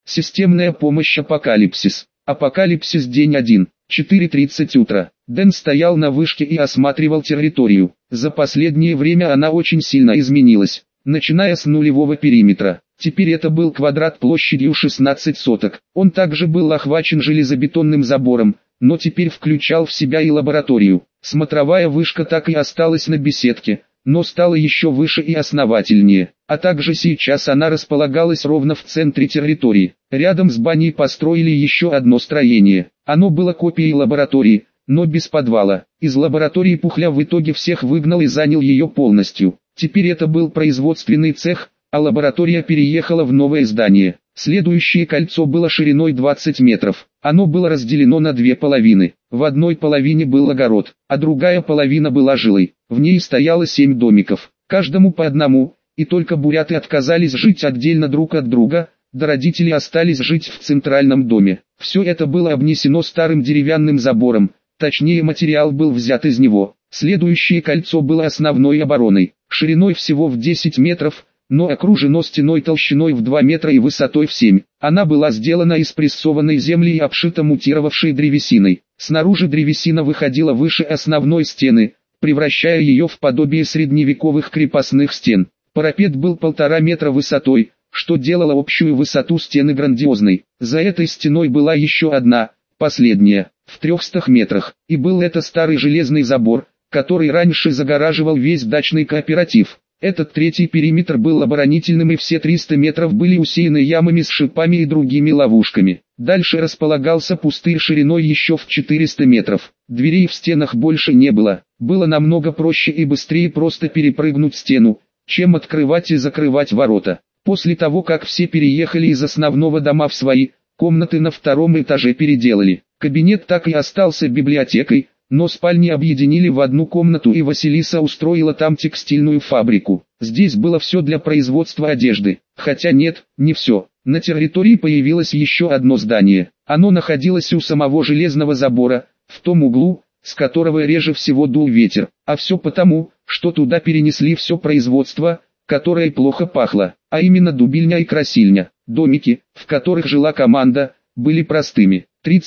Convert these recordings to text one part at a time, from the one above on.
Системная помощь Апокалипсис. Апокалипсис день 1. 4:30 утра. Дэн стоял на вышке и осматривал территорию. За последнее время она очень сильно изменилась, начиная с нулевого периметра. Теперь это был квадрат площадью 16 соток. Он также был охвачен железобетонным забором, но теперь включал в себя и лабораторию. Смотровая вышка так и осталась на беседке, но стала еще выше и основательнее. А также сейчас она располагалась ровно в центре территории. Рядом с баней построили еще одно строение. Оно было копией лаборатории, но без подвала. Из лаборатории Пухля в итоге всех выгнал и занял ее полностью. Теперь это был производственный цех, а лаборатория переехала в новое здание. Следующее кольцо было шириной 20 метров. Оно было разделено на две половины. В одной половине был огород, а другая половина была жилой. В ней стояло 7 домиков, каждому по одному, и только буряты отказались жить отдельно друг от друга, да родители остались жить в центральном доме. Все это было обнесено старым деревянным забором, точнее материал был взят из него. Следующее кольцо было основной обороной, шириной всего в 10 метров, но окружено стеной толщиной в 2 метра и высотой в 7. Она была сделана из прессованной земли и обшита мутировавшей древесиной. Снаружи древесина выходила выше основной стены, превращая ее в подобие средневековых крепостных стен. Парапет был 1,5 метра высотой, что делало общую высоту стены грандиозной. За этой стеной была еще одна, последняя, в 300 метрах, и был это старый железный забор, который раньше загораживал весь дачный кооператив. Этот третий периметр был оборонительным, и все 300 метров были усеяны ямами с шипами и другими ловушками. Дальше располагался пустырь шириной еще в 400 метров. Дверей в стенах больше не было. Было намного проще и быстрее просто перепрыгнуть стену, чем открывать и закрывать ворота. После того, как все переехали из основного дома в свои, комнаты на втором этаже переделали. Кабинет так и остался библиотекой, но спальни объединили в одну комнату, и Василиса устроила там текстильную фабрику. Здесь было все для производства одежды. Хотя нет, не все. На территории появилось еще одно здание. Оно находилось у самого железного забора, в том углу, с которого реже всего дул ветер. А все потому, что туда перенесли все производство, которое плохо пахло, а именно дубильня и красильня. Домики, в которых жила команда, были простыми.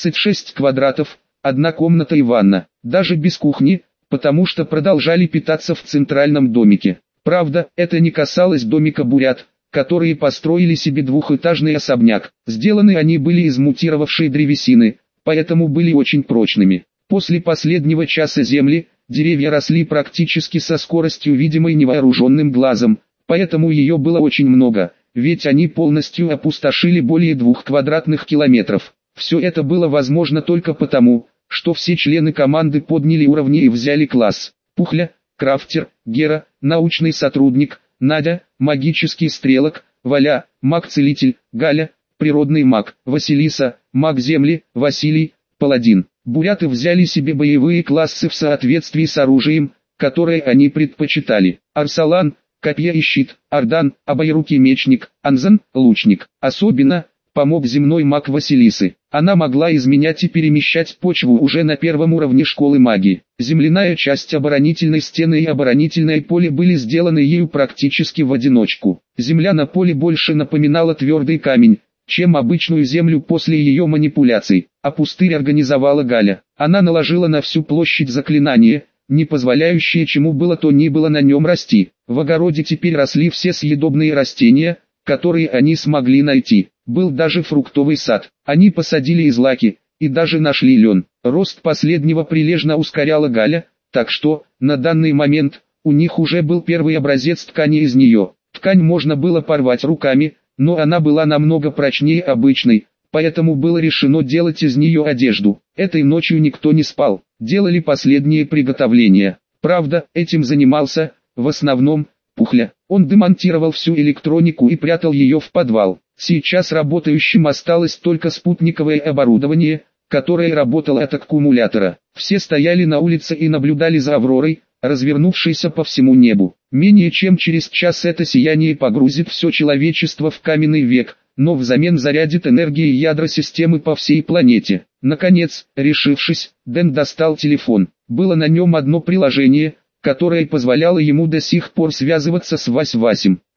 36 квадратов, одна комната и ванна, даже без кухни, потому что продолжали питаться в центральном домике. Правда, это не касалось домика бурят, которые построили себе двухэтажный особняк. Сделаны они были из мутировавшей древесины, поэтому были очень прочными. После последнего часа земли, деревья росли практически со скоростью, видимой невооруженным глазом, поэтому ее было очень много, ведь они полностью опустошили более 2 квадратных километров. Все это было возможно только потому, что все члены команды подняли уровни и взяли класс. Пухля, крафтер, Гера, научный сотрудник, Надя, магический стрелок, Валя, маг-целитель, Галя, природный маг, Василиса, маг земли, Василий, паладин. Буряты взяли себе боевые классы в соответствии с оружием, которое они предпочитали. Арсалан, копье и щит, Ардан, обоерукий мечник, Анзан, лучник. Особенно помог земной маг Василисы. Она могла изменять и перемещать почву уже на первом уровне школы магии. Земляная часть оборонительной стены и оборонительное поле были сделаны ею практически в одиночку. Земля на поле больше напоминала твердый камень, чем обычную землю после ее манипуляций, а пустырь организовала Галя. Она наложила на всю площадь заклинание, не позволяющее чему было то ни было на нем расти. В огороде теперь росли все съедобные растения, которые они смогли найти. Был даже фруктовый сад. Они посадили и злаки, и даже нашли лен. Рост последнего прилежно ускоряла Галя, так что, на данный момент, у них уже был первый образец ткани из нее. Ткань можно было порвать руками, но она была намного прочнее обычной, поэтому было решено делать из нее одежду. Этой ночью никто не спал, делали последние приготовления. Правда, этим занимался, в основном, Пухля. Он демонтировал всю электронику и прятал ее в подвал. Сейчас работающим осталось только спутниковое оборудование, которое работало от аккумулятора. Все стояли на улице и наблюдали за Авророй, развернувшейся по всему небу. Менее чем через час это сияние погрузит все человечество в каменный век, но взамен зарядит энергией ядра системы по всей планете. Наконец, решившись, Дэн достал телефон. Было на нем одно приложение, которое позволяло ему до сих пор связываться с Вась-Васем.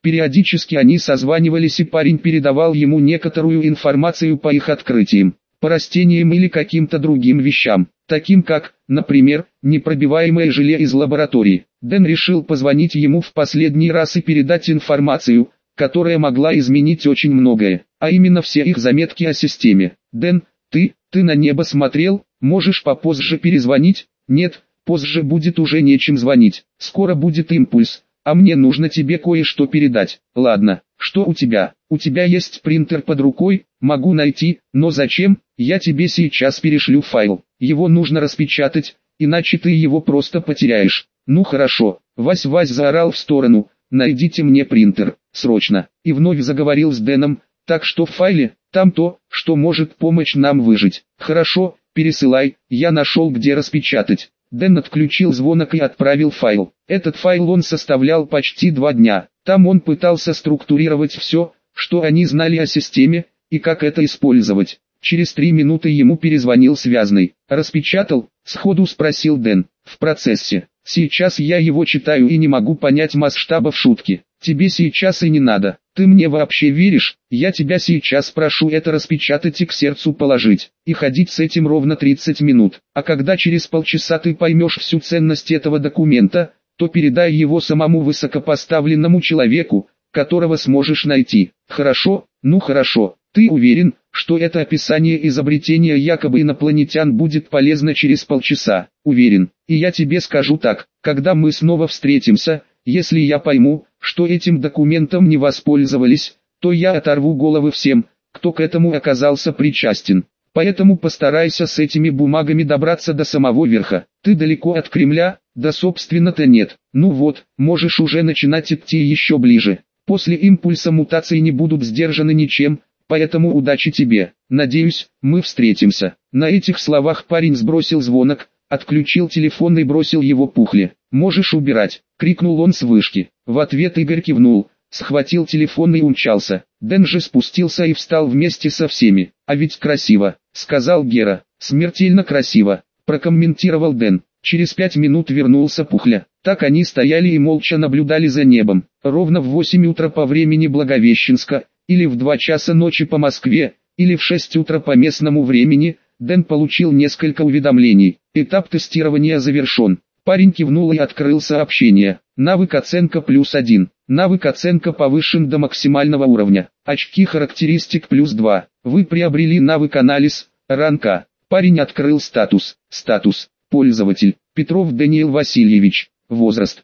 Периодически они созванивались и парень передавал ему некоторую информацию по их открытиям, по растениям или каким-то другим вещам, таким как, например, непробиваемое желе из лаборатории. Дэн решил позвонить ему в последний раз и передать информацию, которая могла изменить очень многое, а именно все их заметки о системе. «Дэн, ты на небо смотрел? Можешь попозже перезвонить?» «Нет, позже будет уже нечем звонить, скоро будет импульс, а мне нужно тебе кое-что передать». «Ладно, что у тебя?» «У тебя есть принтер под рукой?» «Могу найти, но зачем? Я тебе сейчас перешлю файл, его нужно распечатать, иначе ты его просто потеряешь». «Ну хорошо», Вась заорал в сторону, «найдите мне принтер, срочно», и вновь заговорил с Дэном, «так что в файле, там то, что может помочь нам выжить». «Хорошо, пересылай, я нашел где распечатать». Дэн отключил звонок и отправил файл. Этот файл он составлял почти 2 дня. Там он пытался структурировать все, что они знали о системе, и как это использовать. Через 3 минуты ему перезвонил связной. «Распечатал?» — сходу спросил Дэн. «В процессе. Сейчас я его читаю и не могу понять масштабов шутки. Тебе сейчас и не надо. Ты мне вообще веришь? Я тебя сейчас прошу это распечатать и к сердцу положить, и ходить с этим ровно 30 минут. А когда через полчаса ты поймешь всю ценность этого документа, то передай его самому высокопоставленному человеку, которого сможешь найти. Хорошо? Ну хорошо. Ты уверен, что это описание изобретения якобы инопланетян будет полезно через полчаса?» «Уверен. И я тебе скажу так, когда мы снова встретимся, если я пойму, что этим документом не воспользовались, то я оторву головы всем, кто к этому оказался причастен. Поэтому постарайся с этими бумагами добраться до самого верха. Ты далеко от Кремля?» «Да собственно-то нет. Ну вот, можешь уже начинать идти еще ближе. После импульса мутации не будут сдержаны ничем, поэтому удачи тебе. Надеюсь, мы встретимся». На этих словах парень сбросил звонок, отключил телефон и бросил его Пухле. «Можешь убирать», — крикнул он с вышки. В ответ Игорь кивнул, схватил телефон и умчался. Дэн же спустился и встал вместе со всеми. «А ведь красиво», — сказал Гера. «Смертельно красиво», — прокомментировал Дэн. Через 5 минут вернулся Пухля. Так они стояли и молча наблюдали за небом. Ровно в 8 утра по времени Благовещенска, или в 2 часа ночи по Москве, или в 6 утра по местному времени, Дэн получил несколько уведомлений. Этап тестирования завершен. Парень кивнул и открыл сообщение. Навык оценка +1. Навык оценка повышен до максимального уровня. Очки характеристик +2. Вы приобрели навык анализ, ранг А. Парень открыл статус. Статус. Пользователь. Петров Даниил Васильевич. Возраст.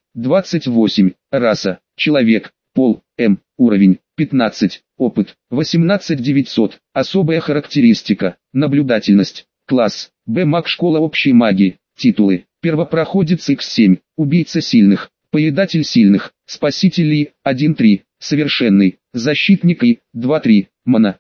28. Раса. Человек. Пол. М. Уровень. 15. Опыт. 18900. Особая характеристика. Наблюдательность. Класс. Б. Маг школа общей магии. Титулы. Первопроходец X7. Убийца сильных. Поедатель сильных. Спаситель И. 1-3. Совершенный. Защитник И. 2-3. Мана.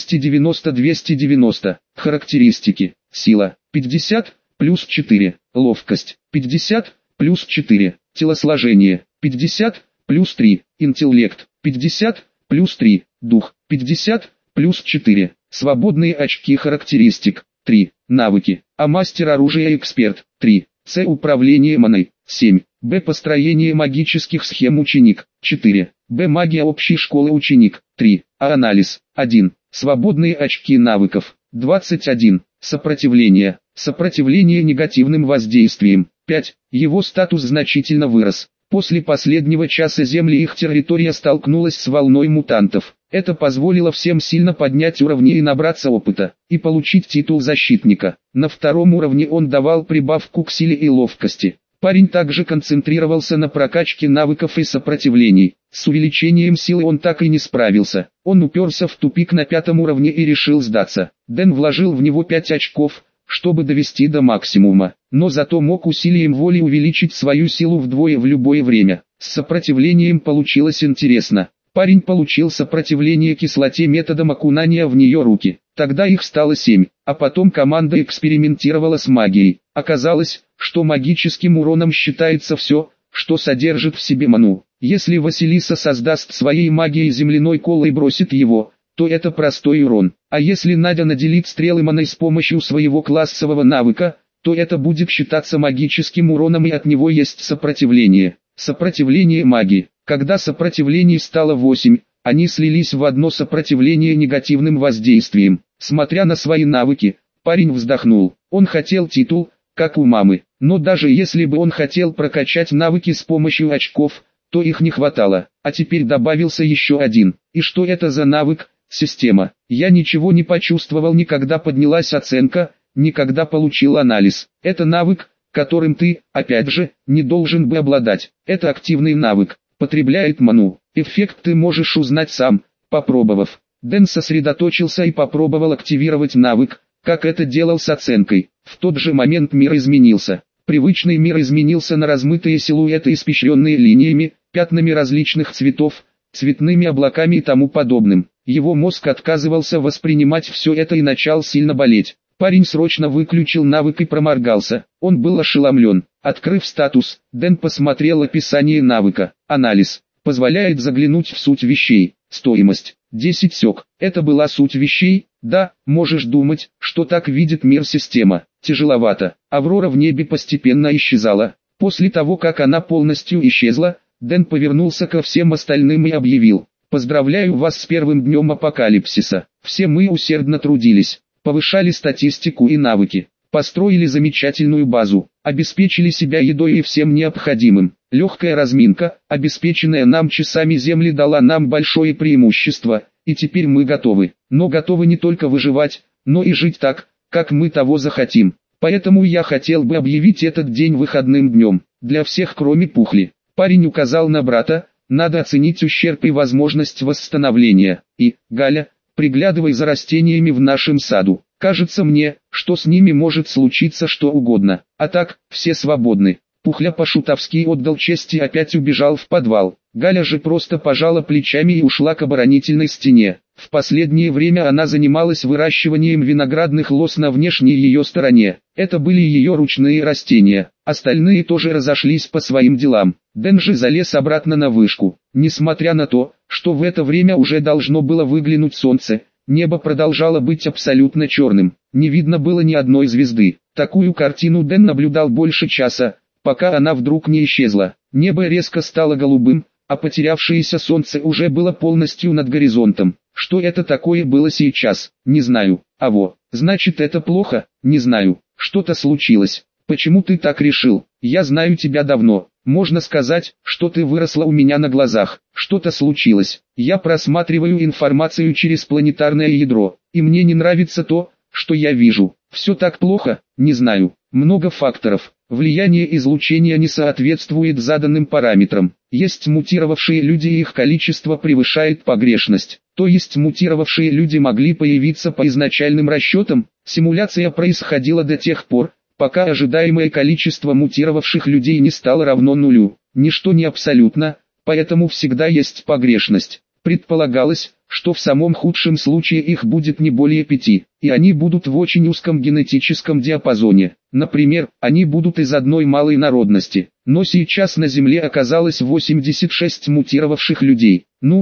290-290. Характеристики. Сила. 50. +4. Ловкость. 50. +4. Телосложение. 50. +3. Интеллект. 50. +3. Дух. 50. +4. Свободные очки характеристик. 3. Навыки. А мастер оружия эксперт. 3. С. Управление маной. 7. Б. Построение магических схем ученик. 4. Б. Магия общей школы ученик. 3. А. Анализ. 1. Свободные очки навыков. 21. Сопротивление. Сопротивление негативным воздействиям. 5. Его статус значительно вырос. После последнего часа Земли их территория столкнулась с волной мутантов. Это позволило всем сильно поднять уровни и набраться опыта, и получить титул защитника. На 2-м уровне он давал прибавку к силе и ловкости. Парень также концентрировался на прокачке навыков и сопротивлений. С увеличением силы он так и не справился. Он уперся в тупик на 5-м уровне и решил сдаться. Дэн вложил в него 5 очков, чтобы довести до максимума, но зато мог усилием воли увеличить свою силу вдвое в любое время. С сопротивлением получилось интересно. Парень получил сопротивление кислоте методом окунания в нее руки. Тогда их стало 7, а потом команда экспериментировала с магией. Оказалось, что магическим уроном считается все, что содержит в себе ману. Если Василиса создаст своей магией земляной кол и бросит его, то это простой урон. А если Надя наделит стрелы маной с помощью своего классового навыка, то это будет считаться магическим уроном и от него есть сопротивление. Сопротивление магии. Когда сопротивлений стало 8, они слились в одно сопротивление негативным воздействием. Смотря на свои навыки, парень вздохнул. Он хотел титул, как у мамы, но даже если бы он хотел прокачать навыки с помощью очков, то их не хватало, а теперь добавился еще один. И что это за навык? Система. Я ничего не почувствовал, никогда поднялась оценка, никогда получил анализ. Это навык, которым ты, опять же, не должен бы обладать. Это активный навык, потребляет ману. Эффект ты можешь узнать сам, попробовав. Дэн сосредоточился и попробовал активировать навык, как это делал с оценкой. В тот же момент мир изменился. Привычный мир изменился на размытые силуэты, испещренные линиями, пятнами различных цветов, цветными облаками и тому подобным. Его мозг отказывался воспринимать все это и начал сильно болеть. Парень срочно выключил навык и проморгался. Он был ошеломлен. Открыв статус, Дэн посмотрел описание навыка. Анализ. Позволяет заглянуть в суть вещей. Стоимость. 10 сёк. Это была суть вещей? Да, можешь думать, что так видит мир система. Тяжеловато. Аврора в небе постепенно исчезала. После того, как она полностью исчезла, Дэн повернулся ко всем остальным и объявил: «Поздравляю вас с первым днем апокалипсиса. Все мы усердно трудились, повышали статистику и навыки, построили замечательную базу, обеспечили себя едой и всем необходимым. Легкая разминка, обеспеченная нам часами земли, дала нам большое преимущество, и теперь мы готовы. Но готовы не только выживать, но и жить так, как мы того захотим. Поэтому я хотел бы объявить этот день выходным днем, для всех кроме Пухли». Парень указал на брата: «Надо оценить ущерб и возможность восстановления. И, Галя, приглядывай за растениями в нашем саду. Кажется мне, что с ними может случиться что угодно. А так, все свободны». Пухля по-шутовски отдал честь и опять убежал в подвал. Галя же просто пожала плечами и ушла к оборонительной стене. В последнее время она занималась выращиванием виноградных лоз на внешней ее стороне. Это были ее ручные растения. Остальные тоже разошлись по своим делам. Дэн же залез обратно на вышку. Несмотря на то, что в это время уже должно было выглянуть солнце, небо продолжало быть абсолютно черным. Не видно было ни одной звезды. Такую картину Дэн наблюдал больше часа, пока она вдруг не исчезла. Небо резко стало голубым, а потерявшееся солнце уже было полностью над горизонтом. Что это такое было сейчас, не знаю. Значит, это плохо, не знаю. Что-то случилось. Почему ты так решил? Я знаю тебя давно. Можно сказать, что ты выросла у меня на глазах. Что-то случилось. Я просматриваю информацию через планетарное ядро, и мне не нравится то, что я вижу. Все так плохо, не знаю. Много факторов. Влияние излучения не соответствует заданным параметрам. Есть мутировавшие люди, и их количество превышает погрешность. То есть мутировавшие люди могли появиться по изначальным расчетам. Симуляция происходила до тех пор, пока ожидаемое количество мутировавших людей не стало равно нулю. Ничто не абсолютно, поэтому всегда есть погрешность. Предполагалось, что в самом худшем случае их будет не более 5, и они будут в очень узком генетическом диапазоне. Например, они будут из одной малой народности. Но сейчас на Земле оказалось 86 мутировавших людей.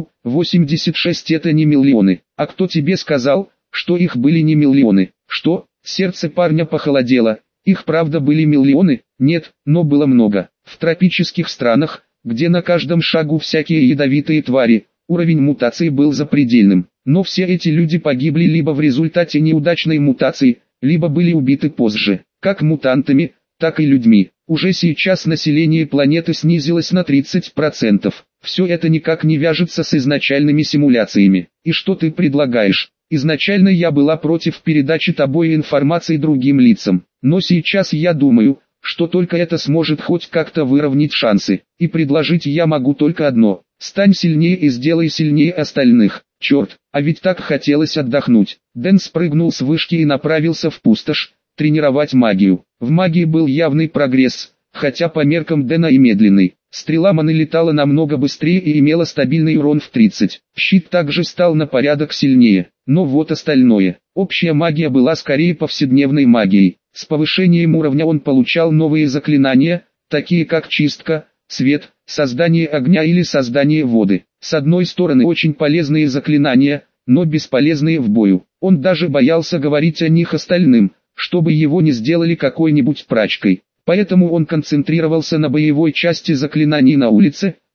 86 это не миллионы. А кто тебе сказал, что их были не миллионы? Что? Сердце парня похолодело. Их правда были миллионы? Нет, но было много. В тропических странах, где на каждом шагу всякие ядовитые твари, уровень мутации был запредельным. Но все эти люди погибли либо в результате неудачной мутации, либо были убиты позже, как мутантами, так и людьми. Уже сейчас население планеты снизилось на 30%. Все это никак не вяжется с изначальными симуляциями. И что ты предлагаешь? Изначально я была против передачи тобой информации другим лицам, но сейчас я думаю, что только это сможет хоть как-то выровнять шансы. И предложить я могу только одно: стань сильнее и сделай сильнее остальных. Черт, а ведь так хотелось отдохнуть. Дэн спрыгнул с вышки и направился в пустошь, тренировать магию. В магии был явный прогресс, хотя по меркам Дэна и медленный. Стрела маны летала намного быстрее и имела стабильный урон в 30. Щит также стал на порядок сильнее. Но вот остальное. Общая магия была скорее повседневной магией. С повышением уровня он получал новые заклинания, такие как чистка, свет, создание огня или создание воды. С одной стороны очень полезные заклинания, но бесполезные в бою. Он даже боялся говорить о них остальным, чтобы его не сделали какой-нибудь прачкой. Поэтому он концентрировался на боевой части заклинаний на улице,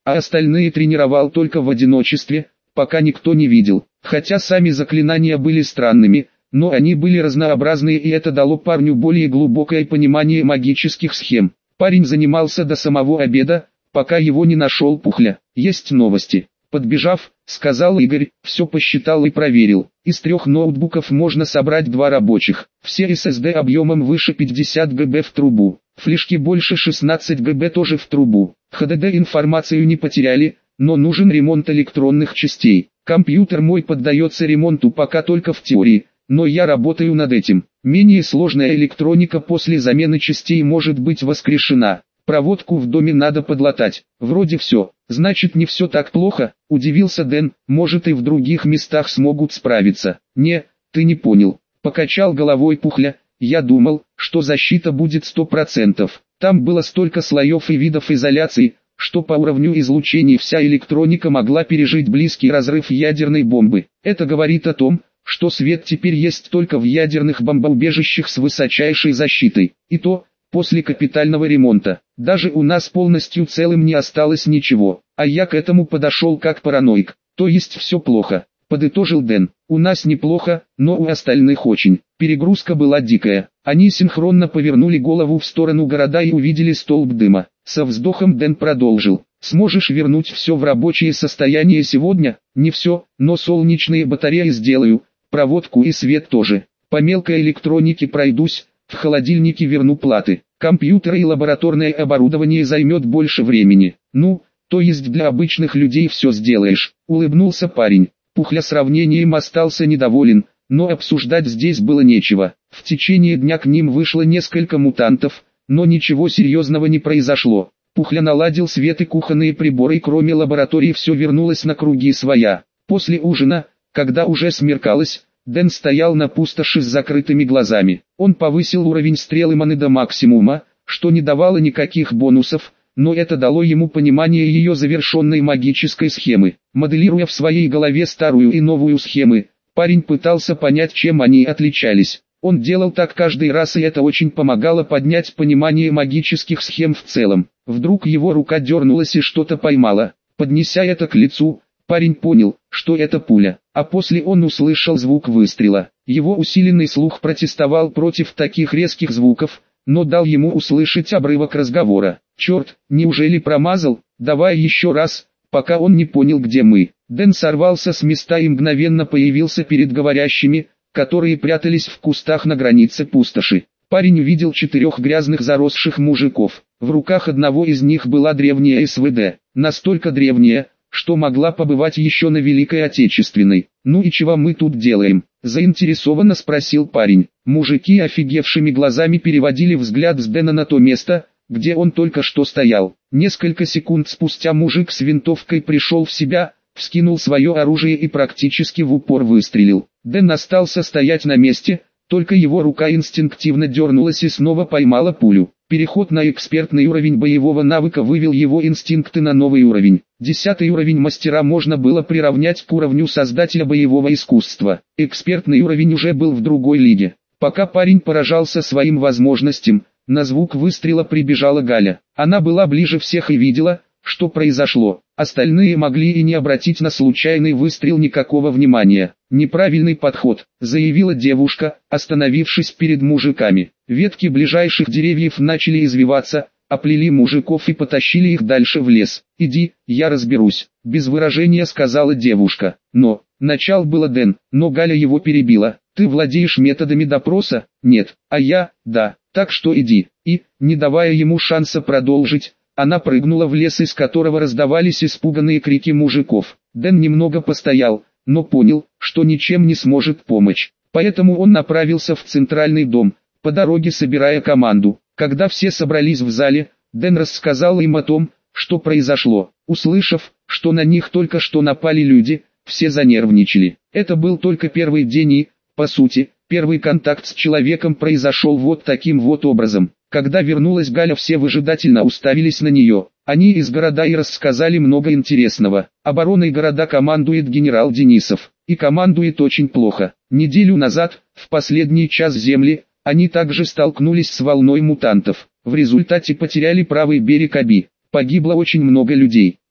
а остальные тренировал только в одиночестве, пока никто не видел. Хотя сами заклинания были странными, но они были разнообразные, и это дало парню более глубокое понимание магических схем. Парень занимался до самого обеда, пока его не нашел Пухля. «Есть новости». Подбежав, сказал Игорь, все посчитал и проверил. Из 3 ноутбуков можно собрать 2 рабочих. Все SSD объемом выше 50 ГБ в трубу. Флешки больше 16 ГБ тоже в трубу. HDD информацию не потеряли, но нужен ремонт электронных частей. Компьютер мой поддается ремонту пока только в теории, но я работаю над этим. Менее сложная электроника после замены частей может быть воскрешена. Проводку в доме надо подлатать. Вроде все. Значит, не все так плохо, удивился Дэн. Может, и в других местах смогут справиться. Не, ты не понял. Покачал головой Пухля. Я думал, что защита будет 100%. Там было столько слоев и видов изоляции, что по уровню излучений вся электроника могла пережить близкий разрыв ядерной бомбы. Это говорит о том, что свет теперь есть только в ядерных бомбоубежищах с высочайшей защитой. И то, после капитального ремонта. Даже у нас полностью целым не осталось ничего, а я к этому подошел как параноик. То есть все плохо, подытожил Дэн. У нас неплохо, но у остальных очень. Перегрузка была дикая. Они синхронно повернули голову в сторону города и увидели столб дыма. Со вздохом Дэн продолжил. Сможешь вернуть все в рабочее состояние сегодня? Не все, но солнечные батареи сделаю, проводку и свет тоже. По мелкой электронике пройдусь. В холодильнике верну платы. Компьютеры и лабораторное оборудование займет больше времени. Ну, то есть для обычных людей все сделаешь, улыбнулся парень. Пухля сравнением остался недоволен, но обсуждать здесь было нечего. В течение дня к ним вышло несколько мутантов, но ничего серьезного не произошло. Пухля наладил свет и кухонные приборы, и кроме лаборатории все вернулось на круги своя. После ужина, когда уже смеркалось, Дэн стоял на пустоши с закрытыми глазами. Он повысил уровень стрелы маны до максимума, что не давало никаких бонусов, но это дало ему понимание ее завершенной магической схемы. Моделируя в своей голове старую и новую схемы, парень пытался понять, чем они отличались. Он делал так каждый раз, и это очень помогало поднять понимание магических схем в целом. Вдруг его рука дернулась и что-то поймала. Поднеся это к лицу, парень понял, что это пуля, а после он услышал звук выстрела. Его усиленный слух протестовал против таких резких звуков, но дал ему услышать обрывок разговора. «Черт, неужели промазал? Давай еще раз», пока он не понял, где мы. Дэн сорвался с места и мгновенно появился перед говорящими, которые прятались в кустах на границе пустоши. Парень увидел 4 грязных заросших мужиков. В руках одного из них была древняя СВД, настолько древняя, что могла побывать еще на Великой Отечественной. «Ну и чего мы тут делаем?» – заинтересованно спросил парень. Мужики офигевшими глазами переводили взгляд с Дэна на то место, где он только что стоял. Несколько секунд спустя мужик с винтовкой пришел в себя, вскинул свое оружие и практически в упор выстрелил. Дэн остался стоять на месте, только его рука инстинктивно дернулась и снова поймала пулю. Переход на экспертный уровень боевого навыка вывел его инстинкты на новый уровень. 10-й уровень мастера можно было приравнять к уровню создателя боевого искусства. Экспертный уровень уже был в другой лиге. Пока парень поражался своим возможностям, на звук выстрела прибежала Галя. Она была ближе всех и видела, что произошло. Остальные могли и не обратить на случайный выстрел никакого внимания. «Неправильный подход», — заявила девушка, остановившись перед мужиками. Ветки ближайших деревьев начали извиваться, оплели мужиков и потащили их дальше в лес. «Иди, я разберусь», — без выражения сказала девушка. Но, начал было Дэн, но Галя его перебила. «Ты владеешь методами допроса?» «Нет». «А я?» «Да». «Так что иди». И, не давая ему шанса продолжить, она прыгнула в лес, из которого раздавались испуганные крики мужиков. Дэн немного постоял, но понял, что ничем не сможет помочь. Поэтому он направился в центральный дом, по дороге собирая команду. Когда все собрались в зале, Дэн рассказал им о том, что произошло. Услышав, что на них только что напали люди, все занервничали. Это был только первый день и, по сути, первый контакт с человеком произошел вот таким вот образом. Когда вернулась Галя, все выжидательно уставились на нее. Они из города и рассказали много интересного. Обороной города командует генерал Денисов. И командует очень плохо. Неделю назад, в последний час земли, они также столкнулись с волной мутантов. В результате потеряли правый берег Аби. Погибло очень много людей.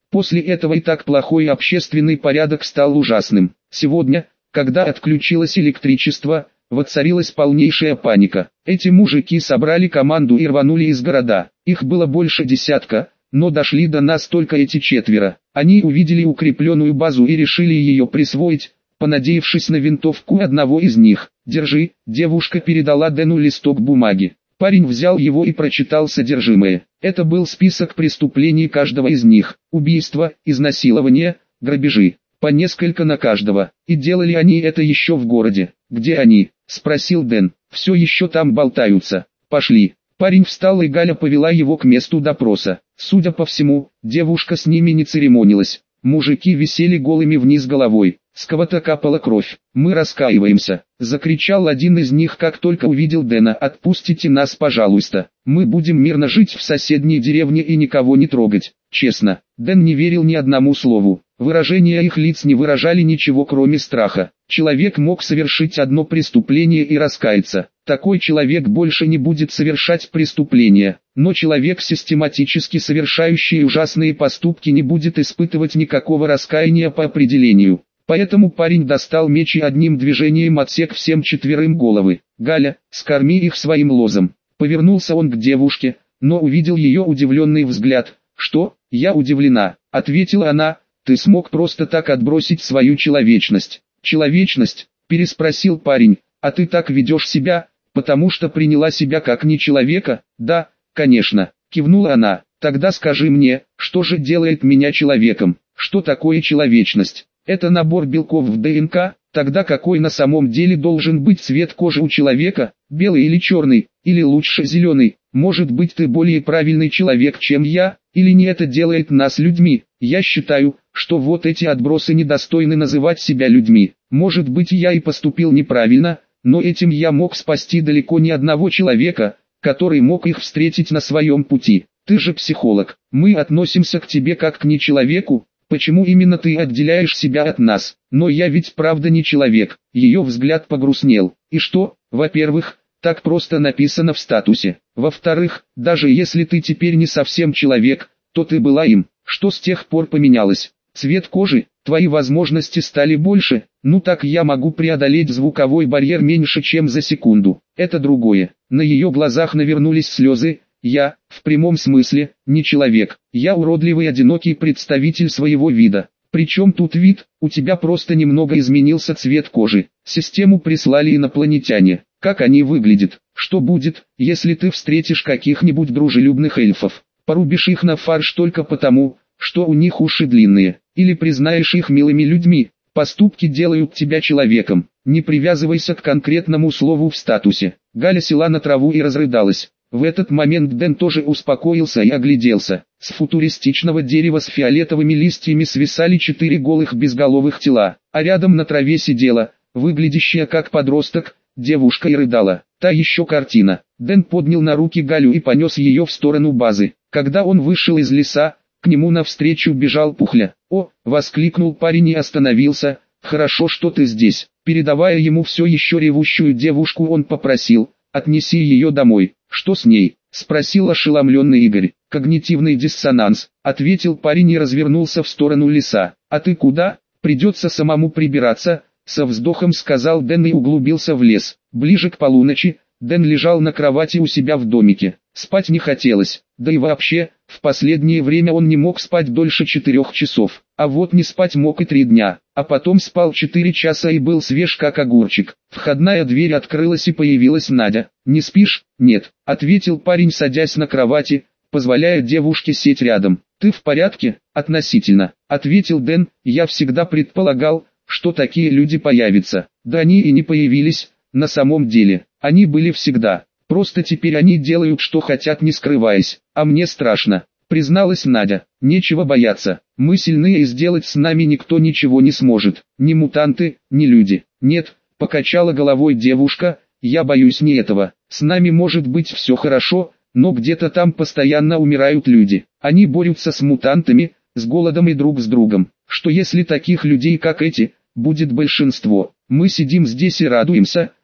После этого и так плохой общественный порядок стал ужасным. Сегодня, когда отключилось электричество, воцарилась полнейшая паника. Эти мужики собрали команду и рванули из города. Их было больше десятка, но дошли до нас только эти четверо. Они увидели укрепленную базу и решили ее присвоить, понадеявшись на винтовку одного из них. «Держи», девушка передала Дэну листок бумаги. Парень взял его и прочитал содержимое. Это был список преступлений каждого из них. Убийства, изнасилования, грабежи. По несколько на каждого. И делали они это еще в городе. «Где они?» – спросил Дэн. «Все еще там болтаются. Пошли». Парень встал и Галя повела его к месту допроса. Судя по всему, девушка с ними не церемонилась. Мужики висели голыми вниз головой. С кого-то капала кровь. «Мы раскаиваемся», — закричал один из них, как только увидел Дэна. «Отпустите нас, пожалуйста. Мы будем мирно жить в соседней деревне и никого не трогать». Честно, Дэн не верил ни одному слову. Выражения их лиц не выражали ничего, кроме страха. Человек мог совершить одно преступление и раскаяться. Такой человек больше не будет совершать преступления. Но человек, систематически совершающий ужасные поступки, не будет испытывать никакого раскаяния по определению. Поэтому парень достал меч и одним движением отсек всем четверым головы. «Галя, скорми их своим лозом». Повернулся он к девушке, но увидел ее удивленный взгляд. «Что? Я удивлена», — ответила она. «Ты смог просто так отбросить свою человечность». «Человечность?» — переспросил парень. «А ты так ведешь себя, потому что приняла себя как не человека?» «Да, конечно», — кивнула она. «Тогда скажи мне, что же делает меня человеком? Что такое человечность? Это набор белков в ДНК? Тогда какой на самом деле должен быть цвет кожи у человека? Белый или черный? Или лучше зеленый? Может быть, ты более правильный человек, чем я? Или не это делает нас людьми? Я считаю, что вот эти отбросы недостойны называть себя людьми. Может быть, я и поступил неправильно, но этим я мог спасти далеко не одного человека, который мог их встретить на своем пути. Ты же психолог. Мы относимся к тебе как к нечеловеку. Почему именно ты отделяешь себя от нас? Но я ведь правда не человек». Ее взгляд погрустнел. «И что? Во-первых, так просто написано в статусе. Во-вторых, даже если ты теперь не совсем человек, то ты была им. Что с тех пор поменялось? Цвет кожи? Твои возможности стали больше? Ну так я могу преодолеть звуковой барьер меньше, чем за секунду. Это другое». На ее глазах навернулись слезы. «Я, в прямом смысле, не человек. Я уродливый одинокий представитель своего вида. Причем тут вид? У тебя просто немного изменился цвет кожи. Систему прислали инопланетяне. Как они выглядят? Что будет, если ты встретишь каких-нибудь дружелюбных эльфов? Порубишь их на фарш только потому, что у них уши длинные? Или признаешь их милыми людьми? Поступки делают тебя человеком. Не привязывайся к конкретному слову в статусе». Галя села на траву и разрыдалась. В этот момент Дэн тоже успокоился и огляделся. С футуристичного дерева с фиолетовыми листьями свисали 4 голых безголовых тела, а рядом на траве сидела, выглядящая как подросток, девушка и рыдала. Та еще картина. Дэн поднял на руки Галю и понес ее в сторону базы. Когда он вышел из леса, к нему навстречу бежал Пухля. «О!» — воскликнул парень и остановился. «Хорошо, что ты здесь». Передавая ему все еще ревущую девушку, он попросил: «Отнеси ее домой». «Что с ней?» — спросил ошеломленный Игорь. «Когнитивный диссонанс», — ответил парень и развернулся в сторону леса. «А ты куда? Придется самому прибираться», — со вздохом сказал Дэн и углубился в лес. Ближе к полуночи, Дэн лежал на кровати у себя в домике. Спать не хотелось, да и вообще, в последнее время он не мог спать дольше 4 часов. А вот не спать мог и 3 дня, а потом спал 4 часа и был свеж как огурчик. Входная дверь открылась и появилась Надя. «Не спишь?» «Нет», — ответил парень, садясь на кровати, позволяя девушке сесть рядом. «Ты в порядке?» «Относительно», — ответил Дэн. «Я всегда предполагал, что такие люди появятся». Да они и не появились, на самом деле. Они были всегда. Просто теперь они делают, что хотят, не скрываясь. А мне страшно», — призналась Надя. «Нечего бояться. Мы сильные и сделать с нами никто ничего не сможет. Ни мутанты, ни люди». «Нет», — покачала головой девушка, — «я боюсь не этого. С нами может быть все хорошо, но где-то там постоянно умирают люди. Они борются с мутантами, с голодом и друг с другом. Что если таких людей, как эти, будет большинство? Мы сидим здесь и радуемся,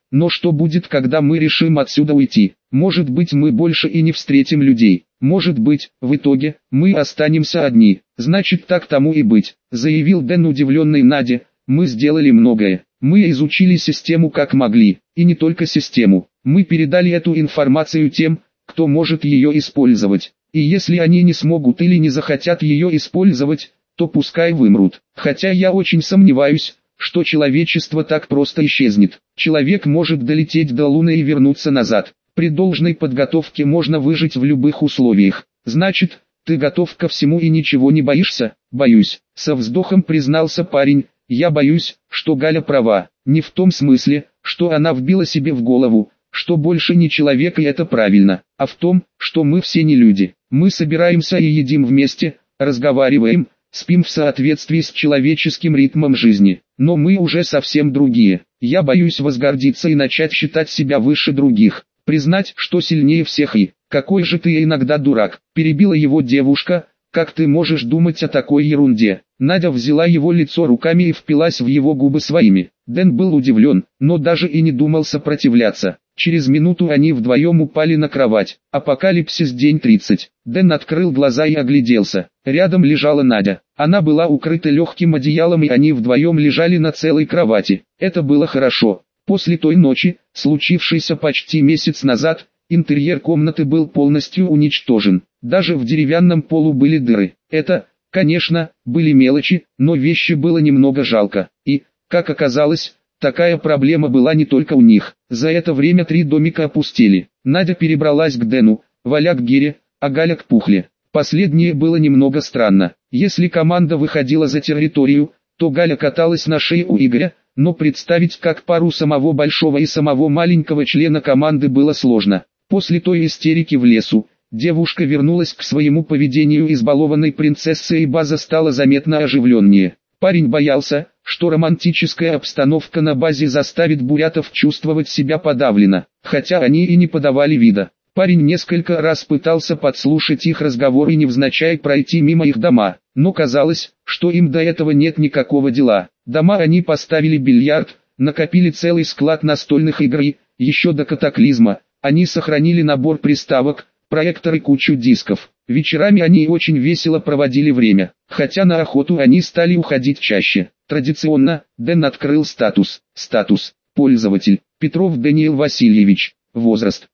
но что будет, когда мы решим отсюда уйти? Может быть, мы больше и не встретим людей. Может быть, в итоге, мы останемся одни. Значит, так тому и быть, заявил Дэн, удивленный Наде. Мы сделали многое. Мы изучили систему как могли, и не только систему. Мы передали эту информацию тем, кто может ее использовать. И если они не смогут или не захотят ее использовать, то пускай вымрут. Хотя я очень сомневаюсь, что человечество так просто исчезнет. Человек может долететь до Луны и вернуться назад. При должной подготовке можно выжить в любых условиях. Значит, ты готов ко всему и ничего не боишься? Боюсь. Со вздохом признался парень. Я боюсь, что Галя права. Не в том смысле, что она вбила себе в голову, что больше не человек и это правильно, а в том, что мы все не люди. Мы собираемся и едим вместе, разговариваем, спим в соответствии с человеческим ритмом жизни. Но мы уже совсем другие. Я боюсь возгордиться и начать считать себя выше других. Признать, что сильнее всех и... Какой же ты иногда дурак, перебила его девушка, как ты можешь думать о такой ерунде? Надя взяла его лицо руками и впилась в его губы своими. Дэн был удивлен, но даже и не думал сопротивляться. Через минуту они вдвоем упали на кровать. Апокалипсис, день 30. Дэн открыл глаза и огляделся. Рядом лежала Надя. Она была укрыта легким одеялом и они вдвоем лежали на целой кровати. Это было хорошо. После той ночи, случившейся почти месяц назад, интерьер комнаты был полностью уничтожен. Даже в деревянном полу были дыры. Это, конечно, были мелочи, но вещи было немного жалко. И, как оказалось, такая проблема была не только у них. За это время 3 домика опустели. Надя перебралась к Дэну, Валя к Гире, а Галя к Пухле. Последнее было немного странно. Если команда выходила за территорию, то Галя каталась на шее у Игоря, но представить как пару самого большого и самого маленького члена команды было сложно. После той истерики в лесу, девушка вернулась к своему поведению избалованной принцессы и база стала заметно оживленнее. Парень боялся, что романтическая обстановка на базе заставит бурятов чувствовать себя подавленно, хотя они и не подавали вида. Парень несколько раз пытался подслушать их разговор и невзначай пройти мимо их дома, но казалось, что им до этого нет никакого дела. Дома они поставили бильярд, накопили целый склад настольных игр и, еще до катаклизма, они сохранили набор приставок, проектор и кучу дисков. Вечерами они очень весело проводили время, хотя на охоту они стали уходить чаще. Традиционно, Дэн открыл статус. Статус. Пользователь. Петров Даниил Васильевич. Возраст.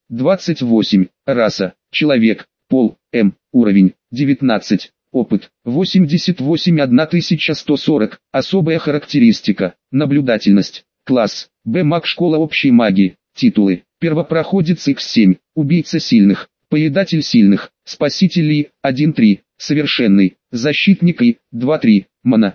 28. Раса. Человек. Пол. М. Уровень. 19. Опыт. 88 1140. Особая характеристика. Наблюдательность. Класс. Б. Маг, школа общей магии. Титулы. Первопроходец X7. Убийца сильных. Поедатель сильных. Спаситель И. 1-3. Совершенный. Защитник И. 2-3. Мана.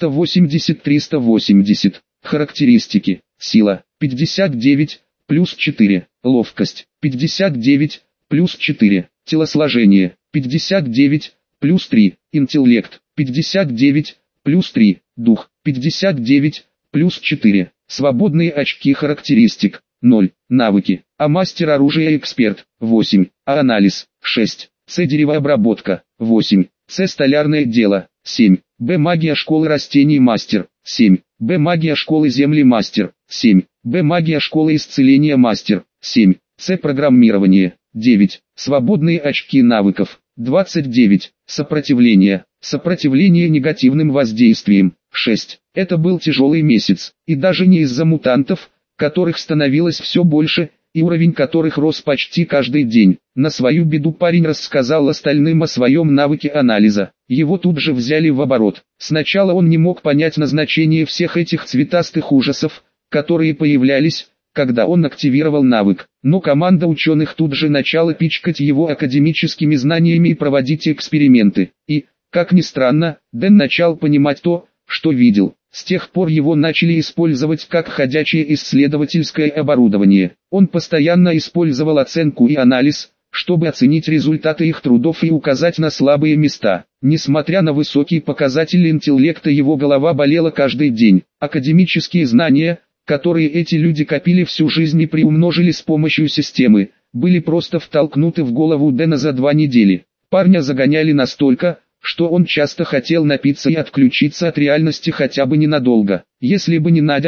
380-380. Характеристики. Сила. 59, плюс 4. Ловкость. 59, плюс 4. Телосложение. 59, плюс 3. Интеллект. 59, плюс 3. Дух. 59, плюс 4. Свободные очки характеристик. 0. Навыки. А мастер оружия эксперт. 8. А анализ. 6. С. Деревообработка. 8. С. Столярное дело. 7. Б. Магия школы растений мастер. 7. Б. Магия школы земли мастер. 7. Б. Магия школы исцеления мастер. 7. С. Программирование. 9. Свободные очки навыков. 29. Сопротивление. Сопротивление негативным воздействиям. 6. Это был тяжелый месяц. И даже не из-за мутантов, которых становилось все больше, и уровень которых рос почти каждый день. На свою беду парень рассказал остальным о своем навыке анализа. Его тут же взяли в оборот. Сначала он не мог понять назначение всех этих цветастых ужасов, которые появлялись, когда он активировал навык. Но команда ученых тут же начала пичкать его академическими знаниями и проводить эксперименты. И, как ни странно, Дэн начал понимать то, что видел. С тех пор его начали использовать как ходячее исследовательское оборудование. Он постоянно использовал оценку и анализ, чтобы оценить результаты их трудов и указать на слабые места. Несмотря на высокий показатель интеллекта, его голова болела каждый день. Академические знания, которые эти люди копили всю жизнь и приумножили с помощью системы, были просто втолкнуты в голову Дэна за 2 недели. Парня загоняли настолько, что он часто хотел напиться и отключиться от реальности хотя бы ненадолго. Если бы не Надя,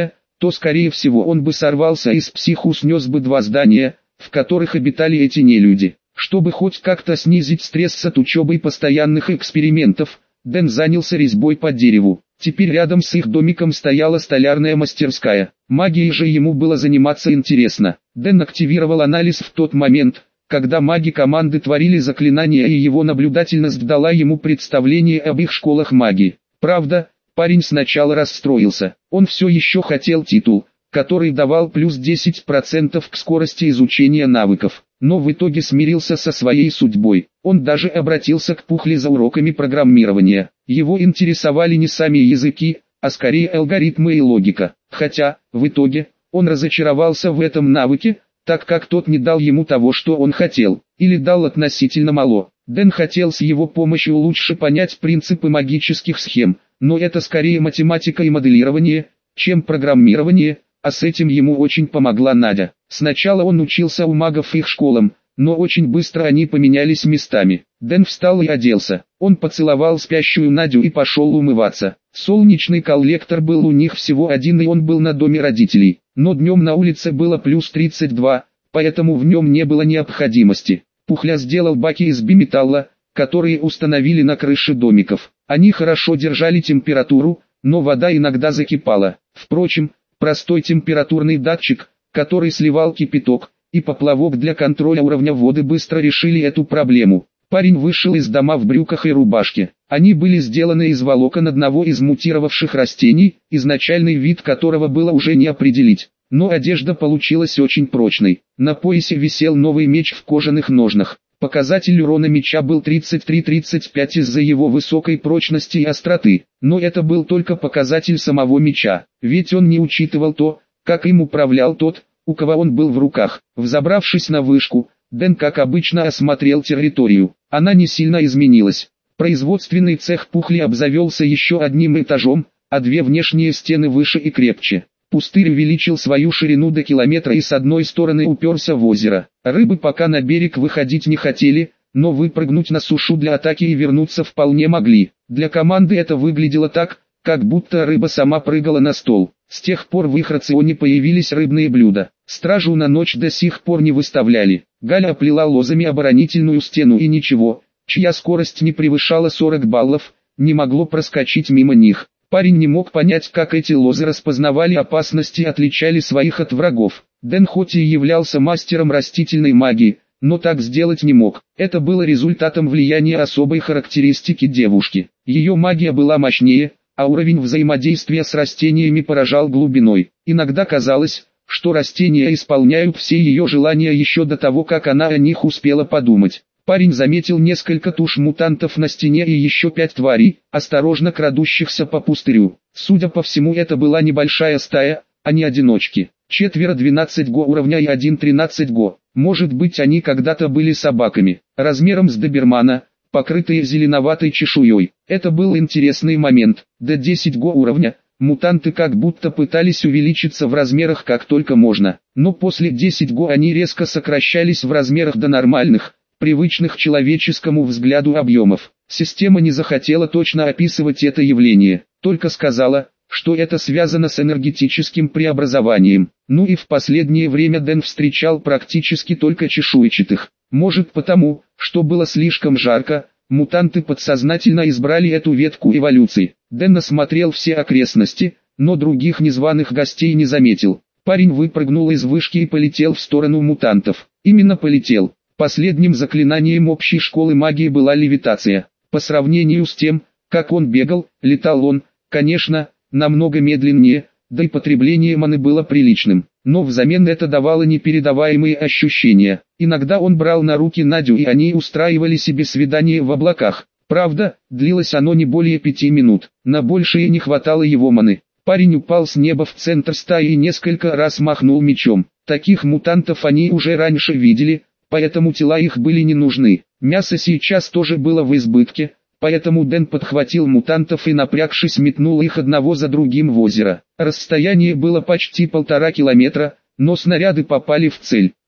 то скорее всего он бы сорвался и с психу снес бы 2 здания, в которых обитали эти нелюди. Чтобы хоть как-то снизить стресс от учебы и постоянных экспериментов, Дэн занялся резьбой по дереву. Теперь рядом с их домиком стояла столярная мастерская. Магией же ему было заниматься интересно. Дэн активировал анализ в тот момент, когда маги команды творили заклинания, и его наблюдательность дала ему представление об их школах магии. Правда, парень сначала расстроился. Он все еще хотел титул, который давал плюс 10% к скорости изучения навыков, но в итоге смирился со своей судьбой. Он даже обратился к Пухле за уроками программирования. Его интересовали не сами языки, а скорее алгоритмы и логика. Хотя, в итоге, он разочаровался в этом навыке, так как тот не дал ему того, что он хотел, или дал относительно мало. Дэн хотел с его помощью лучше понять принципы магических схем, но это скорее математика и моделирование, чем программирование, а с этим ему очень помогла Надя. Сначала он учился у магов их школам, но очень быстро они поменялись местами. Дэн встал и оделся. Он поцеловал спящую Надю и пошел умываться. Солнечный коллектор был у них всего один, и он был на доме родителей. Но днем на улице было плюс 32, поэтому в нем не было необходимости. Пухля сделал баки из биметалла, которые установили на крыше домиков. Они хорошо держали температуру, но вода иногда закипала. Впрочем, простой температурный датчик, который сливал кипяток, и поплавок для контроля уровня воды быстро решили эту проблему. Парень вышел из дома в брюках и рубашке. Они были сделаны из волокон одного из мутировавших растений, изначальный вид которого было уже не определить. Но одежда получилась очень прочной. На поясе висел новый меч в кожаных ножнах. Показатель урона меча был 33-35 из-за его высокой прочности и остроты. Но это был только показатель самого меча, ведь он не учитывал то, как им управлял тот, у кого он был в руках. Взобравшись на вышку, Дэн как обычно осмотрел территорию. Она не сильно изменилась. Производственный цех Пухли обзавелся еще одним этажом, а 2 внешние стены выше и крепче. Пустырь увеличил свою ширину до километра и с одной стороны уперся в озеро. Рыбы пока на берег выходить не хотели, но выпрыгнуть на сушу для атаки и вернуться вполне могли. Для команды это выглядело так, как будто рыба сама прыгала на стол. С тех пор в их рационе появились рыбные блюда. Стражу на ночь до сих пор не выставляли. Галя оплела лозами оборонительную стену, и ничего, чья скорость не превышала 40 баллов, не могло проскочить мимо них. Парень не мог понять, как эти лозы распознавали опасности и отличали своих от врагов. Дэн хоть и являлся мастером растительной магии, но так сделать не мог. Это было результатом влияния особой характеристики девушки. Ее магия была мощнее, а уровень взаимодействия с растениями поражал глубиной. Иногда казалось, что растения исполняют все ее желания еще до того, как она о них успела подумать. Парень заметил несколько туш мутантов на стене и еще 5 тварей, осторожно крадущихся по пустырю. Судя по всему, это была небольшая стая, а не одиночки. 4 12 го уровня и 1 13 го. Может быть, они когда-то были собаками, размером с добермана, покрытые зеленоватой чешуей. Это был интересный момент. До 10 го уровня мутанты как будто пытались увеличиться в размерах как только можно, но после 10 го они резко сокращались в размерах до нормальных, привычных человеческому взгляду объемов. Система не захотела точно описывать это явление, только сказала, что это связано с энергетическим преобразованием. Ну и в последнее время Дэн встречал практически только чешуйчатых. Может потому, что было слишком жарко, мутанты подсознательно избрали эту ветку эволюции. Дэн осмотрел все окрестности, но других незваных гостей не заметил. Парень выпрыгнул из вышки и полетел в сторону мутантов. Именно полетел. Последним заклинанием общей школы магии была левитация. По сравнению с тем, как он бегал, летал он, конечно, намного медленнее, да и потребление маны было приличным. Но взамен это давало непередаваемые ощущения. Иногда он брал на руки Надю, и они устраивали себе свидание в облаках. Правда, длилось оно не более 5 минут. На большее не хватало его маны. Парень упал с неба в центр стаи и несколько раз махнул мечом. Таких мутантов они уже раньше видели, поэтому тела их были не нужны. Мясо сейчас тоже было в избытке, поэтому Дэн подхватил мутантов и, напрягшись, метнул их одного за другим в озеро. Расстояние было почти 1,5 километра, но снаряды попали в цель.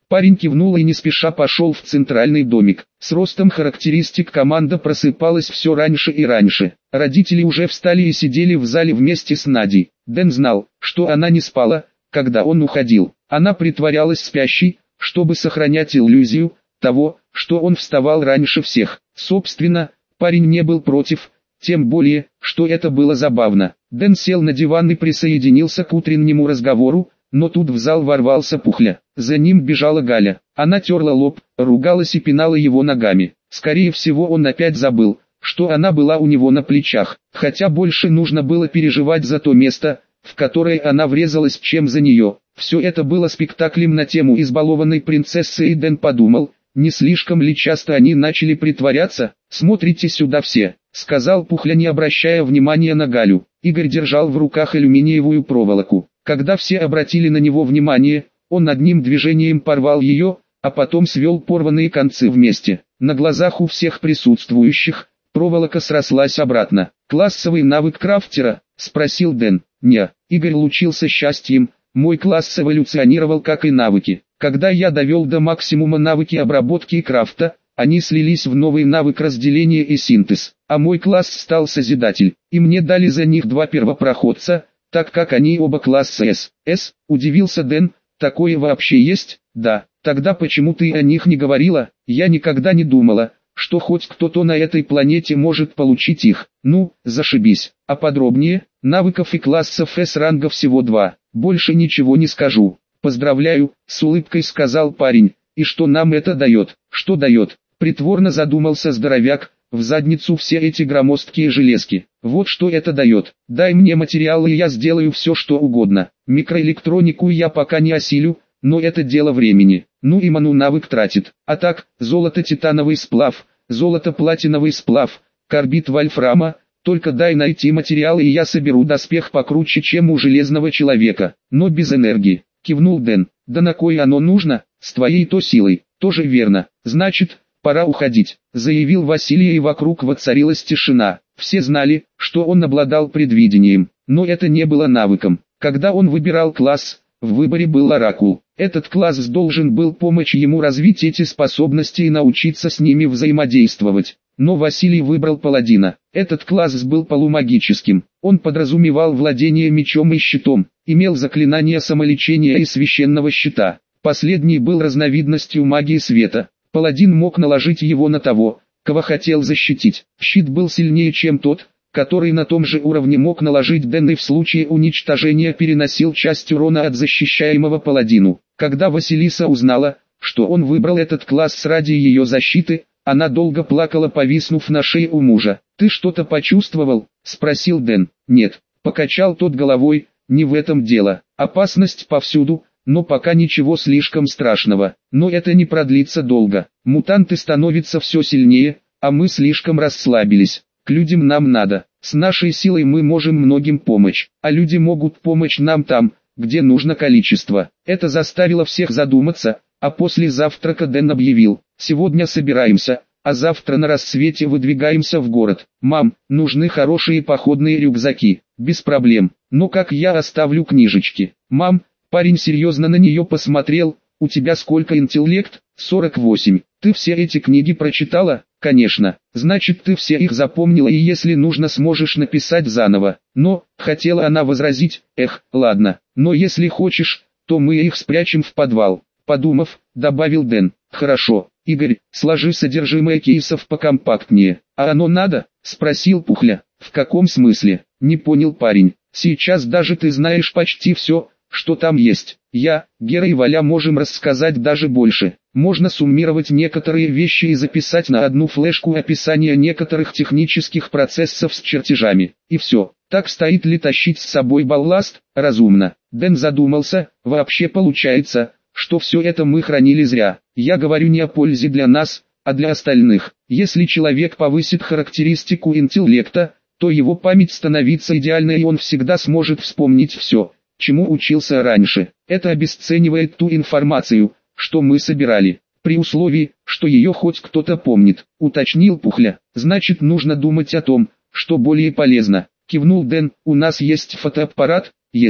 Парень кивнул и не спеша пошел в центральный домик. С ростом характеристик команда просыпалась все раньше и раньше. Родители уже встали и сидели в зале вместе с Надей. Дэн знал, что она не спала, когда он уходил. Она притворялась спящей, чтобы сохранять иллюзию того, что он вставал раньше всех. Собственно, парень не был против, тем более, что это было забавно. Дэн сел на диван и присоединился к утреннему разговору, но тут в зал ворвался Пухля. За ним бежала Галя. Она терла лоб, ругалась и пинала его ногами. Скорее всего, он опять забыл, что она была у него на плечах, хотя больше нужно было переживать за то место, в которое она врезалась, чем за нее. Все это было спектаклем на тему избалованной принцессы, и Дэн подумал, не слишком ли часто они начали притворяться. «Смотрите сюда все», — сказал Пухля, не обращая внимания на Галю. Игорь держал в руках алюминиевую проволоку. Когда все обратили на него внимание, он одним движением порвал ее, а потом свел порванные концы вместе. На глазах у всех присутствующих проволока срослась обратно. «Классовый навык крафтера?» — спросил Дэн. «Не». Игорь лучился счастьем. «Мой класс эволюционировал, как и навыки. Когда я довел до максимума навыки обработки и крафта, они слились в новый навык разделения и синтез. А мой класс стал Созидатель, и мне дали за них 2 первопроходца, так как они оба класса С». «С?» — удивился Дэн. «Такое вообще есть?» «Да». «Тогда почему ты о них не говорила?» «Я никогда не думала, что хоть кто-то на этой планете может получить их». «Ну, зашибись. А подробнее?» «Навыков и классов С ранга всего 2. Больше ничего не скажу». «Поздравляю», — с улыбкой сказал парень. «И что нам это дает?» «Что дает?» — притворно задумался здоровяк. «В задницу все эти громоздкие железки. Вот что это дает. Дай мне материалы, и я сделаю все, что угодно. Микроэлектронику я пока не осилю, но это дело времени. Ну и ману навык тратит. А так, золото-титановый сплав, золото-платиновый сплав, карбид вольфрама. Только дай найти материалы, и я соберу доспех покруче, чем у железного человека, но без энергии», — кивнул Дэн. «Да на кой оно нужно? С твоей-то силой». «Тоже верно. Значит, пора уходить», — заявил Василий, и вокруг воцарилась тишина. Все знали, что он обладал предвидением, но это не было навыком. Когда он выбирал класс, в выборе был оракул. Этот класс должен был помочь ему развить эти способности и научиться с ними взаимодействовать. Но Василий выбрал паладина. Этот класс был полумагическим. Он подразумевал владение мечом и щитом, имел заклинания самолечения и священного щита. Последний был разновидностью магии света. Паладин мог наложить его на того, кого хотел защитить. Щит был сильнее, чем тот, который на том же уровне мог наложить Дэн, и в случае уничтожения переносил часть урона от защищаемого паладину. Когда Василиса узнала, что он выбрал этот класс ради ее защиты, она долго плакала, повиснув на шее у мужа. «Ты что-то почувствовал?» — спросил Дэн. «Нет», — покачал тот головой, — «не в этом дело. Опасность повсюду, но пока ничего слишком страшного. Но это не продлится долго. Мутанты становятся все сильнее, а мы слишком расслабились. К людям нам надо. С нашей силой мы можем многим помочь, а люди могут помочь нам там, где нужно количество». Это заставило всех задуматься, а после завтрака Дэн объявил: «Сегодня собираемся, а завтра на рассвете выдвигаемся в город. Мам, нужны хорошие походные рюкзаки». «Без проблем. Но как я оставлю книжечки?» «Мам», парень серьезно на нее посмотрел, «у тебя сколько интеллект?» 48. «Ты все эти книги прочитала?» «Конечно. Значит, ты все их запомнила, и если нужно, сможешь написать заново». «Но», хотела она возразить, ладно, но если хочешь, то мы их спрячем в подвал». Подумав, добавил Дэн. «Хорошо, Игорь, сложи содержимое кейсов покомпактнее». «А оно надо?» — спросил Пухля. «В каком смысле?» — не понял парень. «Сейчас даже ты знаешь почти все, что там есть. Я, Гера и Валя можем рассказать даже больше. Можно суммировать некоторые вещи и записать на одну флешку описание некоторых технических процессов с чертежами. И все. Так стоит ли тащить с собой балласт? Разумно». Дэн задумался. «Вообще получается, что все это мы хранили зря. Я говорю не о пользе для нас, а для остальных. Если человек повысит характеристику интеллекта, то его память становится идеальной, и он всегда сможет вспомнить все, чему учился раньше. Это обесценивает ту информацию, что мы собирали, при условии, что ее хоть кто-то помнит», — уточнил Пухля. «Значит, нужно думать о том, что более полезно», — кивнул Дэн. «У нас есть фотоаппарат?» «Есть»,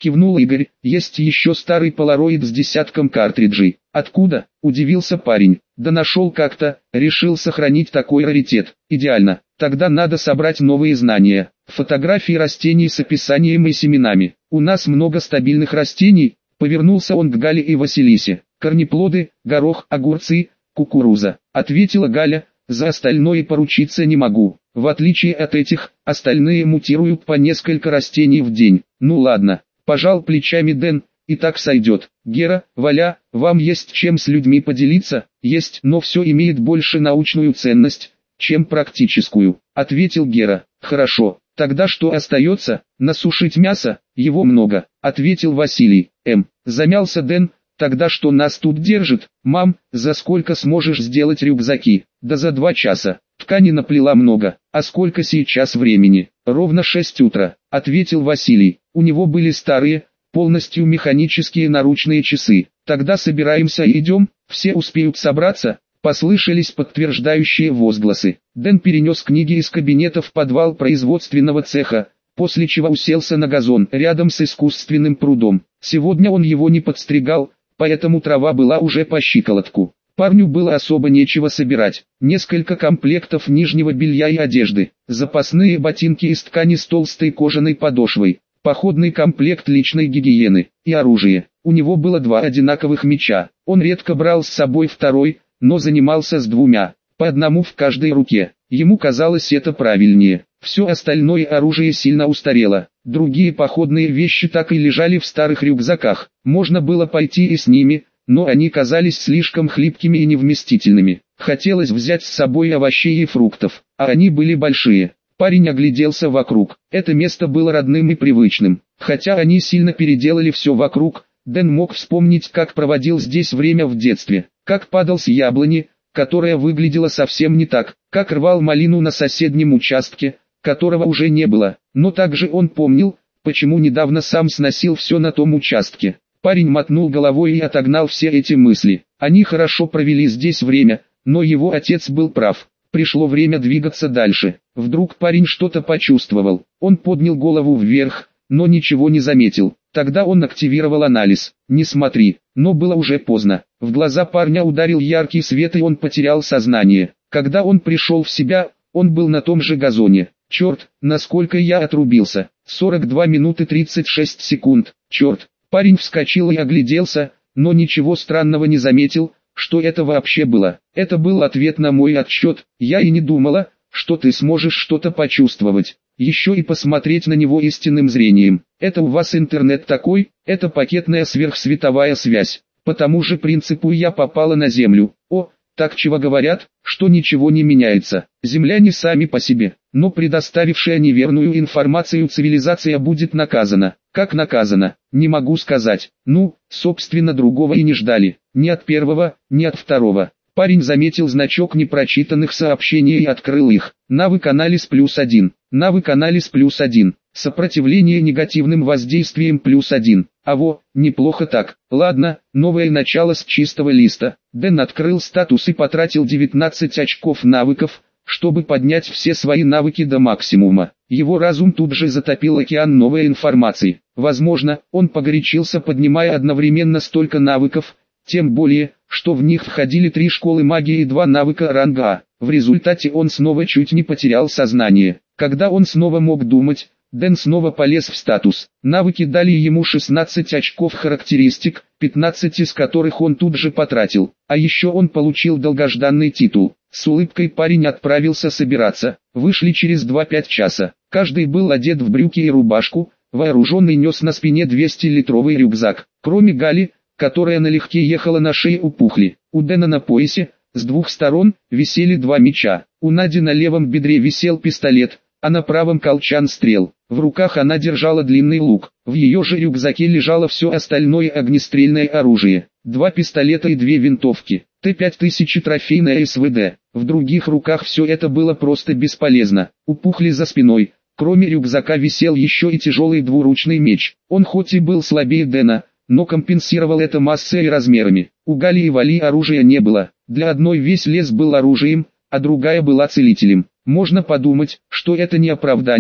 кивнул Игорь. Есть еще старый полароид с десятком картриджей. Откуда? Удивился парень. Да нашел как-то, решил сохранить такой раритет. Идеально. Тогда надо собрать новые знания. Фотографии растений с описанием и семенами. У нас много стабильных растений. Повернулся он к Гале и Василисе. Корнеплоды, горох, огурцы, кукуруза. Ответила Галя. За остальное поручиться не могу. В отличие от этих, остальные мутируют по несколько растений в день. Ну ладно, пожал плечами Дэн, и так сойдет. Гера, Валя, вам есть чем с людьми поделиться? Есть, но все имеет больше научную ценность, чем практическую, ответил Гера. Хорошо, тогда что остается? Насушить мясо? Его много, ответил Василий. Замялся Дэн. Тогда что нас тут держит? Мам, за сколько сможешь сделать рюкзаки? Да за 2 часа. Ткани наплела много. А сколько сейчас времени? Ровно 6 утра, ответил Василий. У него были старые, полностью механические наручные часы. Тогда собираемся и идем, все успеют собраться? Послышались подтверждающие возгласы. Дэн перенес книги из кабинета в подвал производственного цеха, после чего уселся на газон рядом с искусственным прудом. Сегодня он его не подстригал, поэтому трава была уже по щиколотку. Парню было особо нечего собирать. Несколько комплектов нижнего белья и одежды, запасные ботинки из ткани с толстой кожаной подошвой, походный комплект личной гигиены и оружие. У него было 2 одинаковых меча. Он редко брал с собой второй, но занимался с 2, по одному в каждой руке. Ему казалось это правильнее. Все остальное оружие сильно устарело. Другие походные вещи так и лежали в старых рюкзаках. Можно было пойти и с ними, но они казались слишком хлипкими и невместительными. Хотелось взять с собой овощей и фруктов, а они были большие. Парень огляделся вокруг. Это место было родным и привычным. Хотя они сильно переделали все вокруг, Дэн мог вспомнить, как проводил здесь время в детстве, как падал с яблони, которая выглядела совсем не так, как рвал малину на соседнем участке, которого уже не было, но также он помнил, почему недавно сам сносил все на том участке. Парень мотнул головой и отогнал все эти мысли. Они хорошо провели здесь время, но его отец был прав. Пришло время двигаться дальше. Вдруг парень что-то почувствовал. Он поднял голову вверх, но ничего не заметил. Тогда он активировал анализ. Не смотри, но было уже поздно. В глаза парня ударил яркий свет и он потерял сознание. Когда он пришел в себя, он был на том же газоне. Черт, насколько я отрубился. 42 минуты 36 секунд. Черт. Парень вскочил и огляделся, но ничего странного не заметил, что это вообще было. Это был ответ на мой отсчет. Я и не думала, что ты сможешь что-то почувствовать. Еще и посмотреть на него истинным зрением. Это у вас интернет такой, это пакетная сверхсветовая связь. По тому же принципу я попала на Землю. О, так чего говорят, что ничего не меняется. Земляне сами по себе, но предоставившая неверную информацию цивилизация будет наказана. Как наказана, не могу сказать. Ну, собственно, другого и не ждали. Ни от первого, ни от второго. Парень заметил значок непрочитанных сообщений и открыл их. Навык анализ +1. Навык анализ +1. Сопротивление негативным воздействиям +1. Аво, неплохо так. Ладно, новое начало с чистого листа. Дэн открыл статус и потратил 19 очков навыков, чтобы поднять все свои навыки до максимума. Его разум тут же затопил океан новой информации. Возможно, он погорячился, поднимая одновременно столько навыков, тем более, что в них входили 3 школы магии и 2 навыка ранга А. В результате он снова чуть не потерял сознание. Когда он снова мог думать, Дэн снова полез в статус. Навыки дали ему 16 очков характеристик, 15 из которых он тут же потратил. А еще он получил долгожданный титул. С улыбкой парень отправился собираться. Вышли через 2-5 часа. Каждый был одет в брюки и рубашку, вооруженный нес на спине 200-литровый рюкзак. Кроме Гали, которая налегке ехала на шее у Пухли. У Дэна на поясе, с 2 сторон, висели 2 меча. У Нади на левом бедре висел пистолет, а на правом колчан стрел. В руках она держала длинный лук. В ее же рюкзаке лежало все остальное огнестрельное оружие. 2 пистолета и 2 винтовки. Т-5000 трофейная СВД. В других руках все это было просто бесполезно. У Пухли за спиной, кроме рюкзака, висел еще и тяжелый двуручный меч. Он хоть и был слабее Дэна, но компенсировал это массой и размерами. У Гали и Вали оружия не было. Для одной весь лес был оружием, а другая была целителем. Можно подумать, что это не оправдание,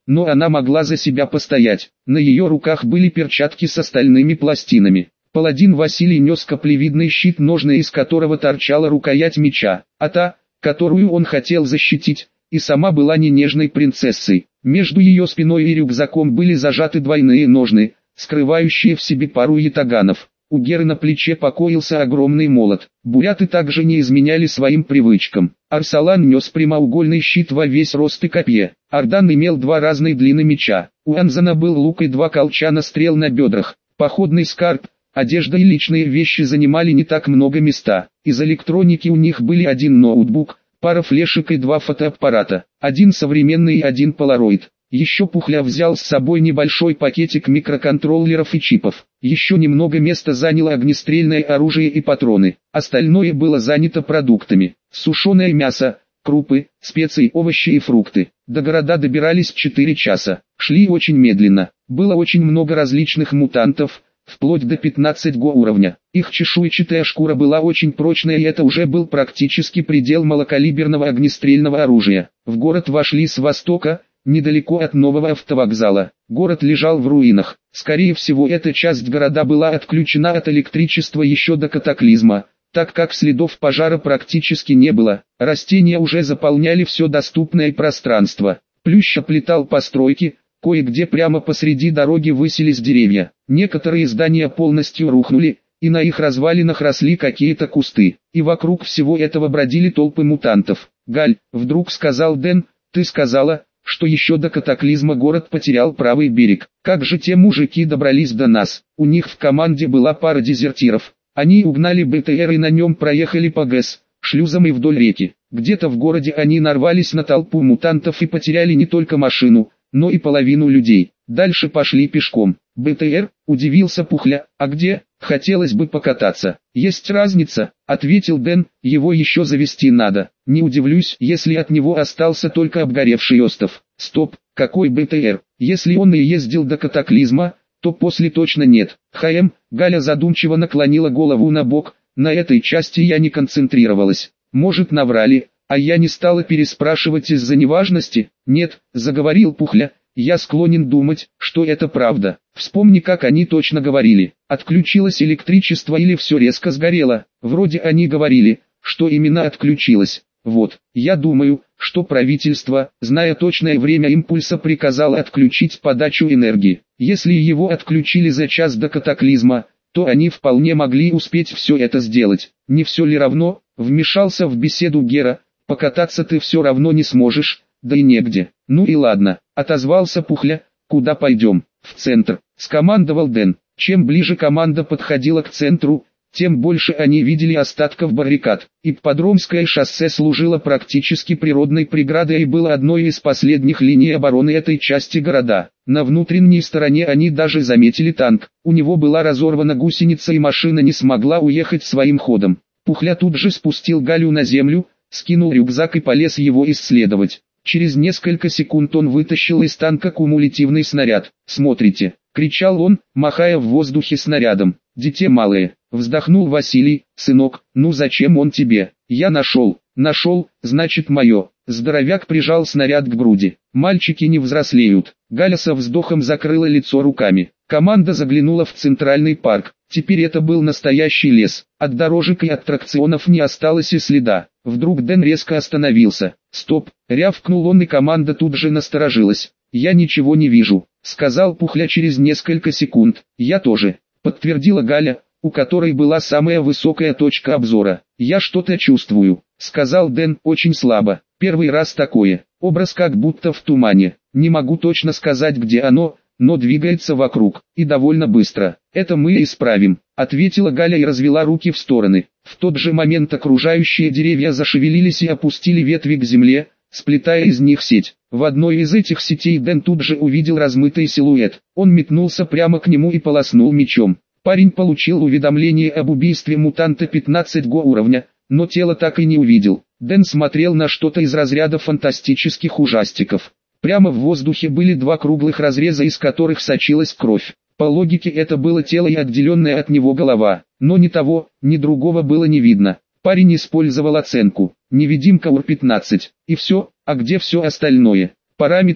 но она могла за себя постоять. На ее руках были перчатки с стальными пластинами. Паладин Василий нес каплевидный щит, ножны из которого торчала рукоять меча, а та, которую он хотел защитить, и сама была не нежной принцессой. Между ее спиной и рюкзаком были зажаты двойные ножны, скрывающие в себе пару ятаганов. У Геры на плече покоился огромный молот. Буряты также не изменяли своим привычкам. Арсалан нес прямоугольный щит во весь рост и копье. Ардан имел два разных длины меча. У Анзана был лук и два колчана стрел на бедрах. Походный скарб, одежда и личные вещи занимали не так много места. Из электроники у них были один ноутбук, пара флешек и два фотоаппарата. Один современный и один полароид. Еще Пухля взял с собой небольшой пакетик микроконтроллеров и чипов. Еще немного места заняло огнестрельное оружие и патроны. Остальное было занято продуктами. Сушеное мясо, крупы, специи, овощи и фрукты. До города добирались 4 часа. Шли очень медленно. Было очень много различных мутантов, вплоть до 15 уровня. Их чешуйчатая шкура была очень прочная, и это уже был практически предел малокалиберного огнестрельного оружия. В город вошли с востока, недалеко от нового автовокзала. Город лежал в руинах. Скорее всего, эта часть города была отключена от электричества еще до катаклизма, так как следов пожара практически не было. Растения уже заполняли все доступное пространство. Плющ оплетал постройки, кое-где прямо посреди дороги высились деревья. Некоторые здания полностью рухнули, и на их развалинах росли какие-то кусты. И вокруг всего этого бродили толпы мутантов. «Галь», — вдруг сказал Дэн, — «ты сказала, что еще до катаклизма город потерял правый берег. Как же те мужики добрались до нас? У них в команде была пара дезертиров. Они угнали БТР и на нем проехали по ГЭС, шлюзам и вдоль реки. Где-то в городе они нарвались на толпу мутантов и потеряли не только машину, но и половину людей. Дальше пошли пешком». «БТР?» – удивился Пухля. «А где? Хотелось бы покататься». «Есть разница», – ответил Дэн, – «его еще завести надо. Не удивлюсь, если от него остался только обгоревший остов». «Стоп, какой БТР? Если он и ездил до катаклизма, то после точно нет». Галя задумчиво наклонила голову на бок, на этой части я не концентрировалась. «Может, наврали, а я не стала переспрашивать из-за неважности?» «Нет», – заговорил Пухля. «Я склонен думать, что это правда. Вспомни, как они точно говорили. Отключилось электричество или все резко сгорело. Вроде они говорили, что именно отключилось. Вот, я думаю, что правительство, зная точное время импульса, приказало отключить подачу энергии. Если его отключили за час до катаклизма, то они вполне могли успеть все это сделать. Не все ли равно?» — вмешался в беседу Гера. «Покататься ты все равно не сможешь, да и негде». «Ну и ладно», — отозвался Пухля. «Куда пойдем?» «В центр», — скомандовал Дэн. Чем ближе команда подходила к центру, тем больше они видели остатков баррикад. Ипподромское шоссе служило практически природной преградой и было одной из последних линий обороны этой части города. На внутренней стороне они даже заметили танк. У него была разорвана гусеница, и машина не смогла уехать своим ходом. Пухля тут же спустил Галю на землю, скинул рюкзак и полез его исследовать. Через несколько секунд он вытащил из танка кумулятивный снаряд. «Смотрите!» — кричал он, махая в воздухе снарядом. «Дитя малое!» — вздохнул Василий. «Сынок, ну зачем он тебе?» «Я нашел». «Нашел, значит мое». Здоровяк прижал снаряд к груди. «Мальчики не взрослеют». Галя со вздохом закрыла лицо руками. Команда заглянула в центральный парк. Теперь это был настоящий лес. От дорожек и аттракционов не осталось и следа. Вдруг Дэн резко остановился. «Стоп!» — рявкнул он, и команда тут же насторожилась. «Я ничего не вижу», — сказал Пухля через несколько секунд. «Я тоже», — подтвердила Галя, у которой была самая высокая точка обзора. «Я что-то чувствую», — сказал Дэн, — «очень слабо. Первый раз такое. Образ как будто в тумане. Не могу точно сказать, где оно, но двигается вокруг, и довольно быстро. Это мы исправим», — ответила Галя и развела руки в стороны. В тот же момент окружающие деревья зашевелились и опустили ветви к земле, сплетая из них сеть. В одной из этих сетей Дэн тут же увидел размытый силуэт. Он метнулся прямо к нему и полоснул мечом. Парень получил уведомление об убийстве мутанта 15 уровня, но тело так и не увидел. Дэн смотрел на что-то из разряда фантастических ужастиков. Прямо в воздухе были два круглых разреза, из которых сочилась кровь. По логике это было тело и отделенная от него голова, но ни того, ни другого было не видно. Парень использовал оценку «невидимка УР-15». И все, а где все остальное? Параметры.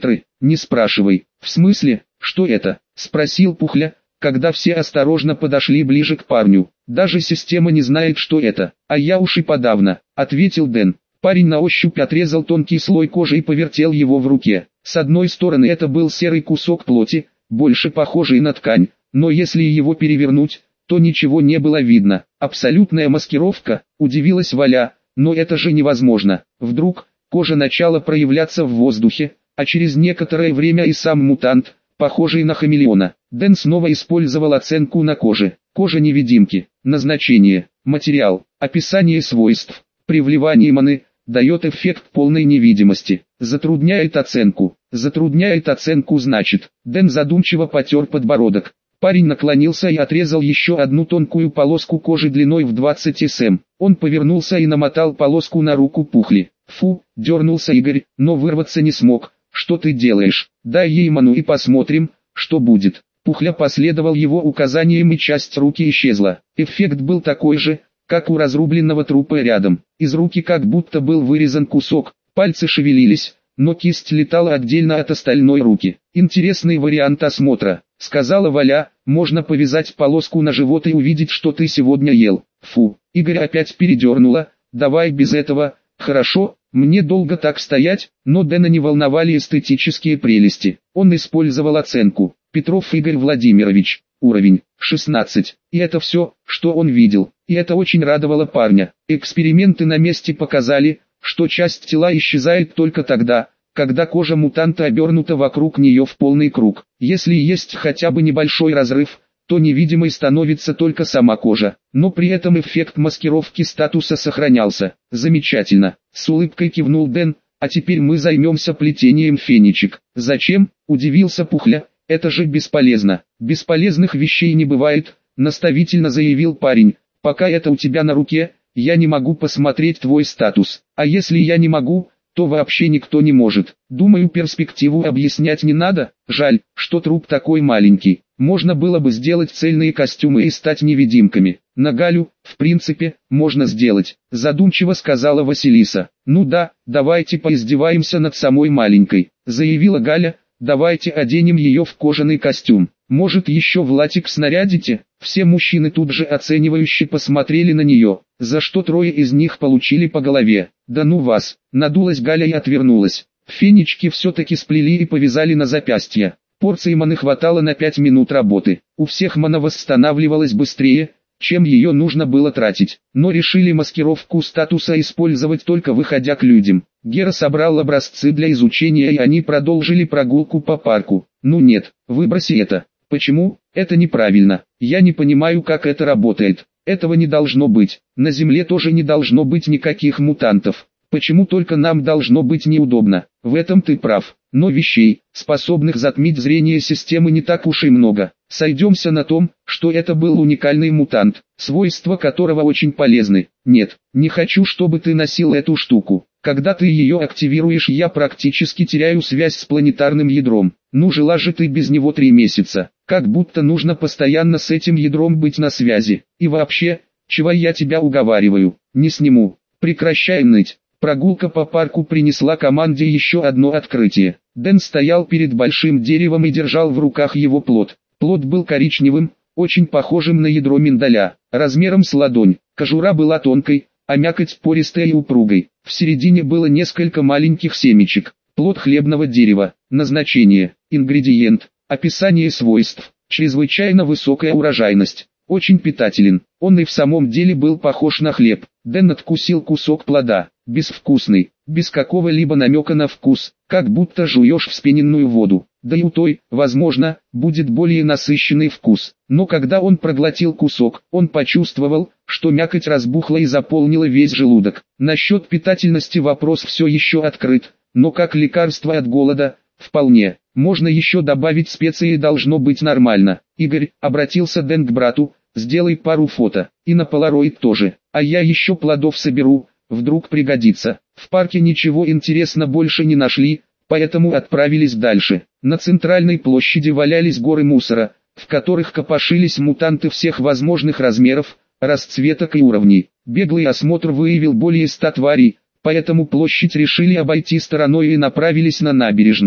Не спрашивай. В смысле, что это? Спросил Пухля, когда все осторожно подошли ближе к парню. Даже система не знает, что это. А я уж и подавно, ответил Дэн. Парень на ощупь отрезал тонкий слой кожи и повертел его в руке. С одной стороны это был серый кусок плоти, больше похожий на ткань, но если его перевернуть, то ничего не было видно. Абсолютная маскировка, удивилась Валя, но это же невозможно. Вдруг, кожа начала проявляться в воздухе, а через некоторое время и сам мутант, похожий на хамелеона. Дэн снова использовал оценку на коже. Кожа невидимки. Назначение, материал, описание свойств. При вливании маны дает эффект полной невидимости. Затрудняет оценку. Затрудняет оценку значит. Дэн задумчиво потер подбородок. Парень наклонился и отрезал еще одну тонкую полоску кожи длиной в 20 см. Он повернулся и намотал полоску на руку Пухли. Фу, дернулся Игорь, но вырваться не смог. Что ты делаешь? Дай ей ману и посмотрим, что будет. Пухля последовал его указаниям и часть руки исчезла. Эффект был такой же, как у разрубленного трупа рядом. Из руки как будто был вырезан кусок, пальцы шевелились, но кисть летала отдельно от остальной руки. Интересный вариант осмотра, сказала Валя, можно повязать полоску на живот и увидеть, что ты сегодня ел. Фу, Игорь опять передернула, давай без этого, хорошо, мне долго так стоять, но Дэна не волновали эстетические прелести. Он использовал оценку. Петров Игорь Владимирович, уровень 16. И это все, что он видел. И это очень радовало парня. Эксперименты на месте показали, что часть тела исчезает только тогда, когда кожа мутанта обернута вокруг нее в полный круг. Если есть хотя бы небольшой разрыв, то невидимой становится только сама кожа, но при этом эффект маскировки статуса сохранялся. Замечательно, с улыбкой кивнул Дэн, а теперь мы займемся плетением фенечек. Зачем? Удивился Пухля, это же бесполезно. Бесполезных вещей не бывает, наставительно заявил парень, пока это у тебя на руке, я не могу посмотреть твой статус, а если я не могу, то вообще никто не может. Думаю, перспективу объяснять не надо, жаль, что труп такой маленький. Можно было бы сделать цельные костюмы и стать невидимками. На Галю, в принципе, можно сделать, задумчиво сказала Василиса. Ну да, давайте поиздеваемся над самой маленькой, заявила Галя, давайте оденем ее в кожаный костюм. Может еще в латекс снарядите? Все мужчины тут же оценивающе посмотрели на нее, за что трое из них получили по голове. Да ну вас, надулась Галя и отвернулась. Фенечки все-таки сплели и повязали на запястья. Порции маны хватало на 5 минут работы. У всех мана восстанавливалась быстрее, чем ее нужно было тратить. Но решили маскировку статуса использовать только выходя к людям. Гера собрал образцы для изучения и они продолжили прогулку по парку. Ну нет, выброси это. Почему? Это неправильно. Я не понимаю, как это работает. Этого не должно быть. На Земле тоже не должно быть никаких мутантов. Почему только нам должно быть неудобно? В этом ты прав. Но вещей, способных затмить зрение системы, не так уж и много. Сойдемся на том, что это был уникальный мутант, свойства которого очень полезны. Нет, не хочу, чтобы ты носил эту штуку. Когда ты ее активируешь, я практически теряю связь с планетарным ядром. Ну жила же ты без него 3 месяца. Как будто нужно постоянно с этим ядром быть на связи. И вообще, чего я тебя уговариваю, не сниму. Прекращай ныть. Прогулка по парку принесла команде еще одно открытие. Дэн стоял перед большим деревом и держал в руках его плод. Плод был коричневым, очень похожим на ядро миндаля, размером с ладонь. Кожура была тонкой, а мякоть пористой и упругой. В середине было несколько маленьких семечек. Плод хлебного дерева. Назначение, ингредиент, описание свойств. Чрезвычайно высокая урожайность. Очень питателен. Он и в самом деле был похож на хлеб. Дэн откусил кусок плода. Безвкусный, без какого-либо намека на вкус, как будто жуешь вспененную воду. Да и у той, возможно, будет более насыщенный вкус. Но когда он проглотил кусок, он почувствовал, что мякоть разбухла и заполнила весь желудок. Насчет питательности вопрос все еще открыт, но как лекарство от голода, вполне. Можно еще добавить специи, должно быть нормально. Игорь, обратился Дэн к брату, сделай пару фото, и на полароид тоже, а я еще плодов соберу. Вдруг пригодится. В парке ничего интересного больше не нашли, поэтому отправились дальше. На центральной площади валялись горы мусора, в которых копошились мутанты всех возможных размеров, расцветок и уровней. Беглый осмотр выявил более 100 тварей, поэтому площадь решили обойти стороной и направились на набережную.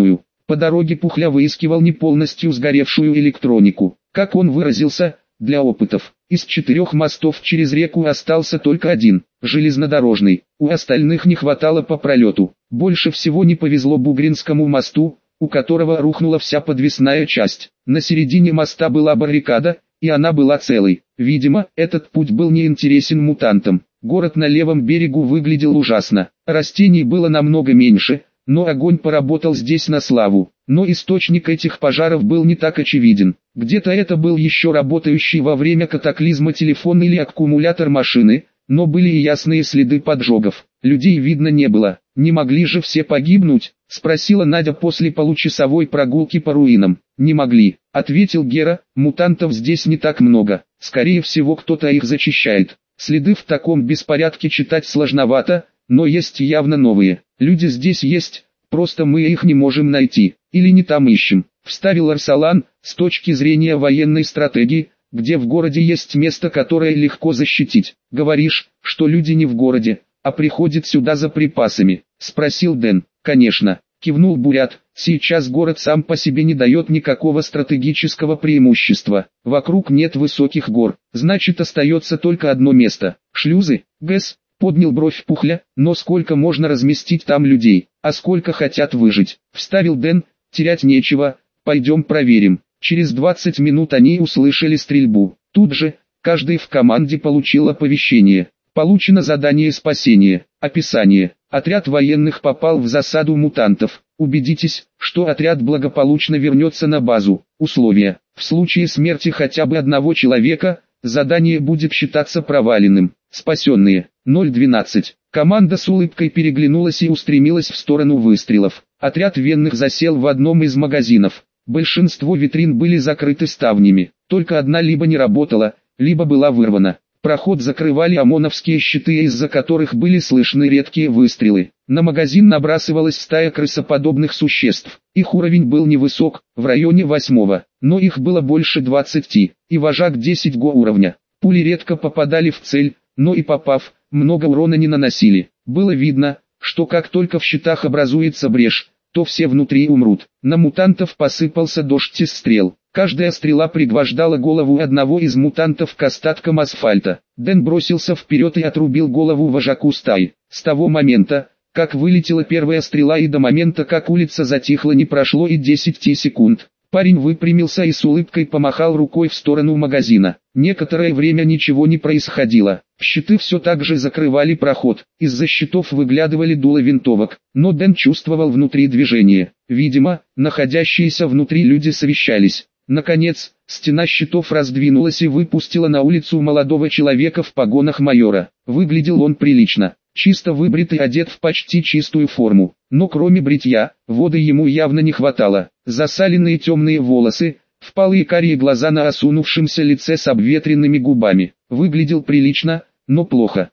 По дороге Пухля выискивал не полностью сгоревшую электронику. Как он выразился, для опытов. Из 4 мостов через реку остался только один, железнодорожный. У остальных не хватало по пролету. Больше всего не повезло Бугринскому мосту, у которого рухнула вся подвесная часть. На середине моста была баррикада, и она была целой. Видимо, этот путь был неинтересен мутантам. Город на левом берегу выглядел ужасно. Растений было намного меньше, но огонь поработал здесь на славу. Но источник этих пожаров был не так очевиден. Где-то это был еще работающий во время катаклизма телефон или аккумулятор машины, но были и ясные следы поджогов. Людей видно не было. «Не могли же все погибнуть?» — спросила Надя после получасовой прогулки по руинам. «Не могли», — ответил Гера, — «мутантов здесь не так много. Скорее всего, кто-то их зачищает. Следы в таком беспорядке читать сложновато, но есть явно новые. Люди здесь есть, просто мы их не можем найти, или не там ищем», — вставил Арсалан. «С точки зрения военной стратегии, где в городе есть место, которое легко защитить. Говоришь, что люди не в городе, а приходят сюда за припасами?» — спросил Дэн. «Конечно», — кивнул Бурят, — «сейчас город сам по себе не дает никакого стратегического преимущества. Вокруг нет высоких гор, значит остается только одно место. Шлюзы, ГЭС». Поднял бровь Пухля. «Но сколько можно разместить там людей, а сколько хотят выжить?» — вставил Дэн. «Терять нечего, пойдем проверим». Через 20 минут они услышали стрельбу. Тут же, каждый в команде получил оповещение. Получено задание спасения. Описание. Отряд военных попал в засаду мутантов. Убедитесь, что отряд благополучно вернется на базу. Условия. В случае смерти хотя бы одного человека, задание будет считаться проваленным. Спасенные. 012. Команда с улыбкой переглянулась и устремилась в сторону выстрелов. Отряд венных засел в одном из магазинов. Большинство витрин были закрыты ставнями. Только одна либо не работала, либо была вырвана. Проход закрывали ОМОНовские щиты, из-за которых были слышны редкие выстрелы. На магазин набрасывалась стая крысоподобных существ. Их уровень был невысок, в районе 8-го, но их было больше 20, и вожак 10 го уровня. Пули редко попадали в цель, но и попав, много урона не наносили. Было видно, что как только в щитах образуется брешь, то все внутри умрут. На мутантов посыпался дождь из стрел. Каждая стрела пригвождала голову одного из мутантов к остаткам асфальта. Дэн бросился вперед и отрубил голову вожаку стаи. С того момента, как вылетела первая стрела, и до момента, как улица затихла, не прошло и 10 секунд. Парень выпрямился и с улыбкой помахал рукой в сторону магазина. Некоторое время ничего не происходило. Щиты все так же закрывали проход. Из-за щитов выглядывали дула винтовок. Но Дэн чувствовал внутри движение. Видимо, находящиеся внутри люди совещались. Наконец, стена щитов раздвинулась и выпустила на улицу молодого человека в погонах майора. Выглядел он прилично. Чисто выбрит и одет в почти чистую форму. Но кроме бритья, воды ему явно не хватало. Засаленные темные волосы, впалые карие глаза на осунувшемся лице с обветренными губами. Выглядел прилично, но плохо.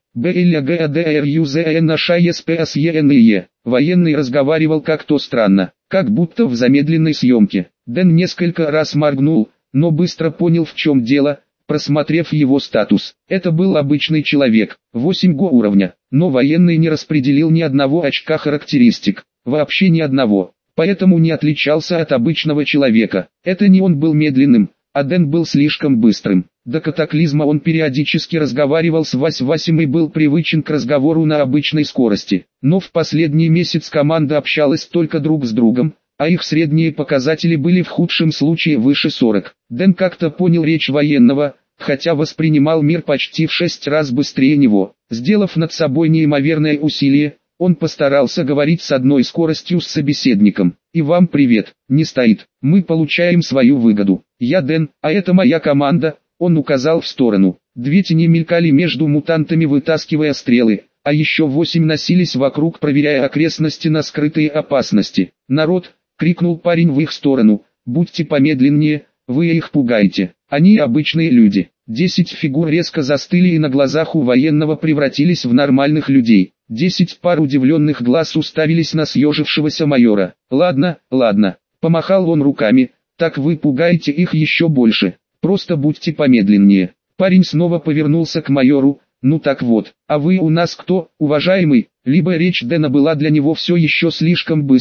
БЛГАДРЮЗНШСПСЕНЕ. Военный разговаривал как-то странно, как будто в замедленной съемке. Дэн несколько раз моргнул, но быстро понял, в чем дело, просмотрев его статус. Это был обычный человек, 8 го уровня, но военный не распределил ни одного очка характеристик, вообще ни одного, поэтому не отличался от обычного человека. Это не он был медленным, а Дэн был слишком быстрым. До катаклизма он периодически разговаривал с Вась-Васем и был привычен к разговору на обычной скорости, но в последний месяц команда общалась только друг с другом, а их средние показатели были в худшем случае выше 40. Дэн как-то понял речь военного, хотя воспринимал мир почти в 6 раз быстрее него. Сделав над собой неимоверное усилие, он постарался говорить с одной скоростью с собеседником. «И вам привет, не стоит, мы получаем свою выгоду. Я Дэн, а это моя команда», он указал в сторону. 2 тени мелькали между мутантами, вытаскивая стрелы, а еще 8 носились вокруг, проверяя окрестности на скрытые опасности. «Народ!» — крикнул парень в их сторону. «Будьте помедленнее, вы их пугаете. Они обычные люди». 10 фигур резко застыли и на глазах у военного превратились в нормальных людей. 10 пар удивленных глаз уставились на съежившегося майора. «Ладно, ладно», — помахал он руками, — «так вы пугаете их еще больше. Просто будьте помедленнее». Парень снова повернулся к майору. «Ну так вот, а вы у нас кто, уважаемый?» Либо речь Дэна была для него все еще слишком быстрой,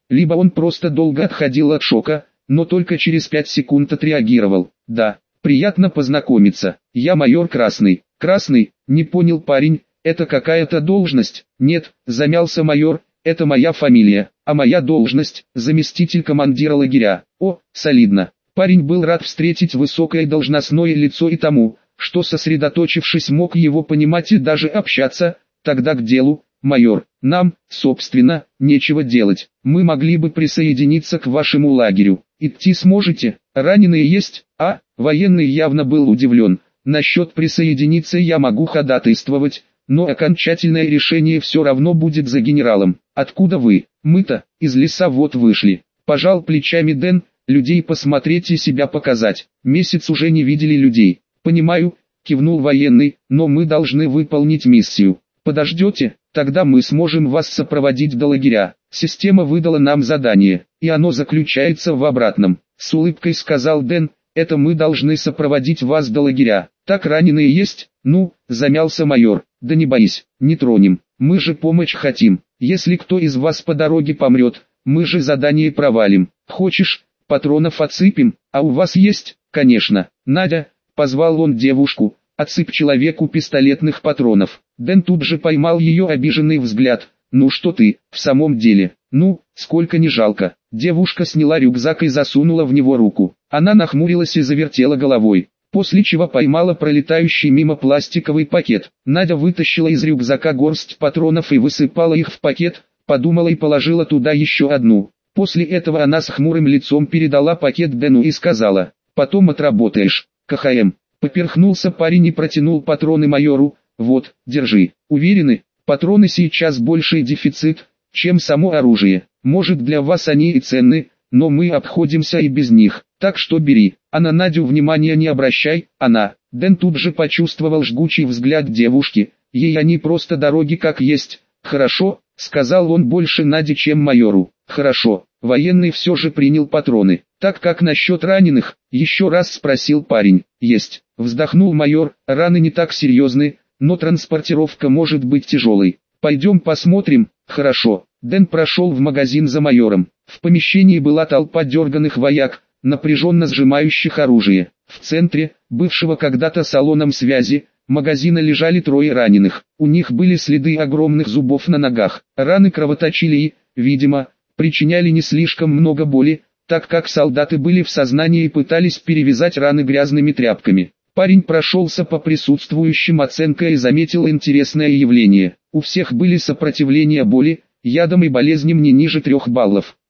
либо он просто долго отходил от шока, но только через 5 секунд отреагировал. «Да, приятно познакомиться, я майор Красный». «Красный?» — не понял парень, «это какая-то должность?» «Нет», — замялся майор, «это моя фамилия, а моя должность — заместитель командира лагеря». «О, солидно». Парень был рад встретить высокое должностное лицо и тому, что сосредоточившись мог его понимать и даже общаться. «Тогда к делу, майор, нам, собственно, нечего делать. Мы могли бы присоединиться к вашему лагерю. Идти сможете? Раненые есть?» Военный явно был удивлен. «Насчет присоединиться я могу ходатайствовать, но окончательное решение все равно будет за генералом». «Откуда вы?» «Мы-то, из леса вот вышли». Пожал плечами Дэн, «людей посмотреть и себя показать. Месяц уже не видели людей». «Понимаю», кивнул военный, «но мы должны выполнить миссию». «Подождете? Тогда мы сможем вас сопроводить до лагеря. Система выдала нам задание, и оно заключается в обратном». С улыбкой сказал Дэн, «это мы должны сопроводить вас до лагеря. Так раненые есть?» «Ну», замялся майор, «да не боись, не тронем. Мы же помочь хотим. Если кто из вас по дороге помрет, мы же задание провалим. Хочешь, патронов отсыпем? А у вас есть?» «Конечно». «Надя», позвал он девушку, «отсыпь человеку пистолетных патронов». Дэн тут же поймал ее обиженный взгляд. «Ну что ты, в самом деле? Ну, сколько не жалко». Девушка сняла рюкзак и засунула в него руку. Она нахмурилась и завертела головой, после чего поймала пролетающий мимо пластиковый пакет. Надя вытащила из рюкзака горсть патронов и высыпала их в пакет, подумала и положила туда еще одну. После этого она с хмурым лицом передала пакет Дэну и сказала, «Потом отработаешь, КХМ». Поперхнулся парень и протянул патроны майору. «Вот, держи». «Уверены? Патроны сейчас больший дефицит, чем само оружие. Может, для вас они и ценны, но мы обходимся и без них, так что бери». А на Надю внимания не обращай, она. Дэн тут же почувствовал жгучий взгляд девушки, ей они просто дороги как есть. «Хорошо», сказал он больше Наде, чем майору. «Хорошо». Военный все же принял патроны. «Так как насчет раненых?» еще раз спросил парень. «Есть», вздохнул майор, «раны не так серьезны, но транспортировка может быть тяжелой. Пойдем посмотрим». «Хорошо». Дэн прошел в магазин за майором. В помещении была толпа дерганых вояк, напряженно сжимающих оружие. В центре, бывшего когда-то салоном связи, магазина лежали трое раненых. У них были следы огромных зубов на ногах. Раны кровоточили и, видимо, причиняли не слишком много боли, так как солдаты были в сознании и пытались перевязать раны грязными тряпками. Парень прошелся по присутствующим оценкой и заметил интересное явление. У всех были сопротивления боли, ядам и болезням не ниже 3 баллов.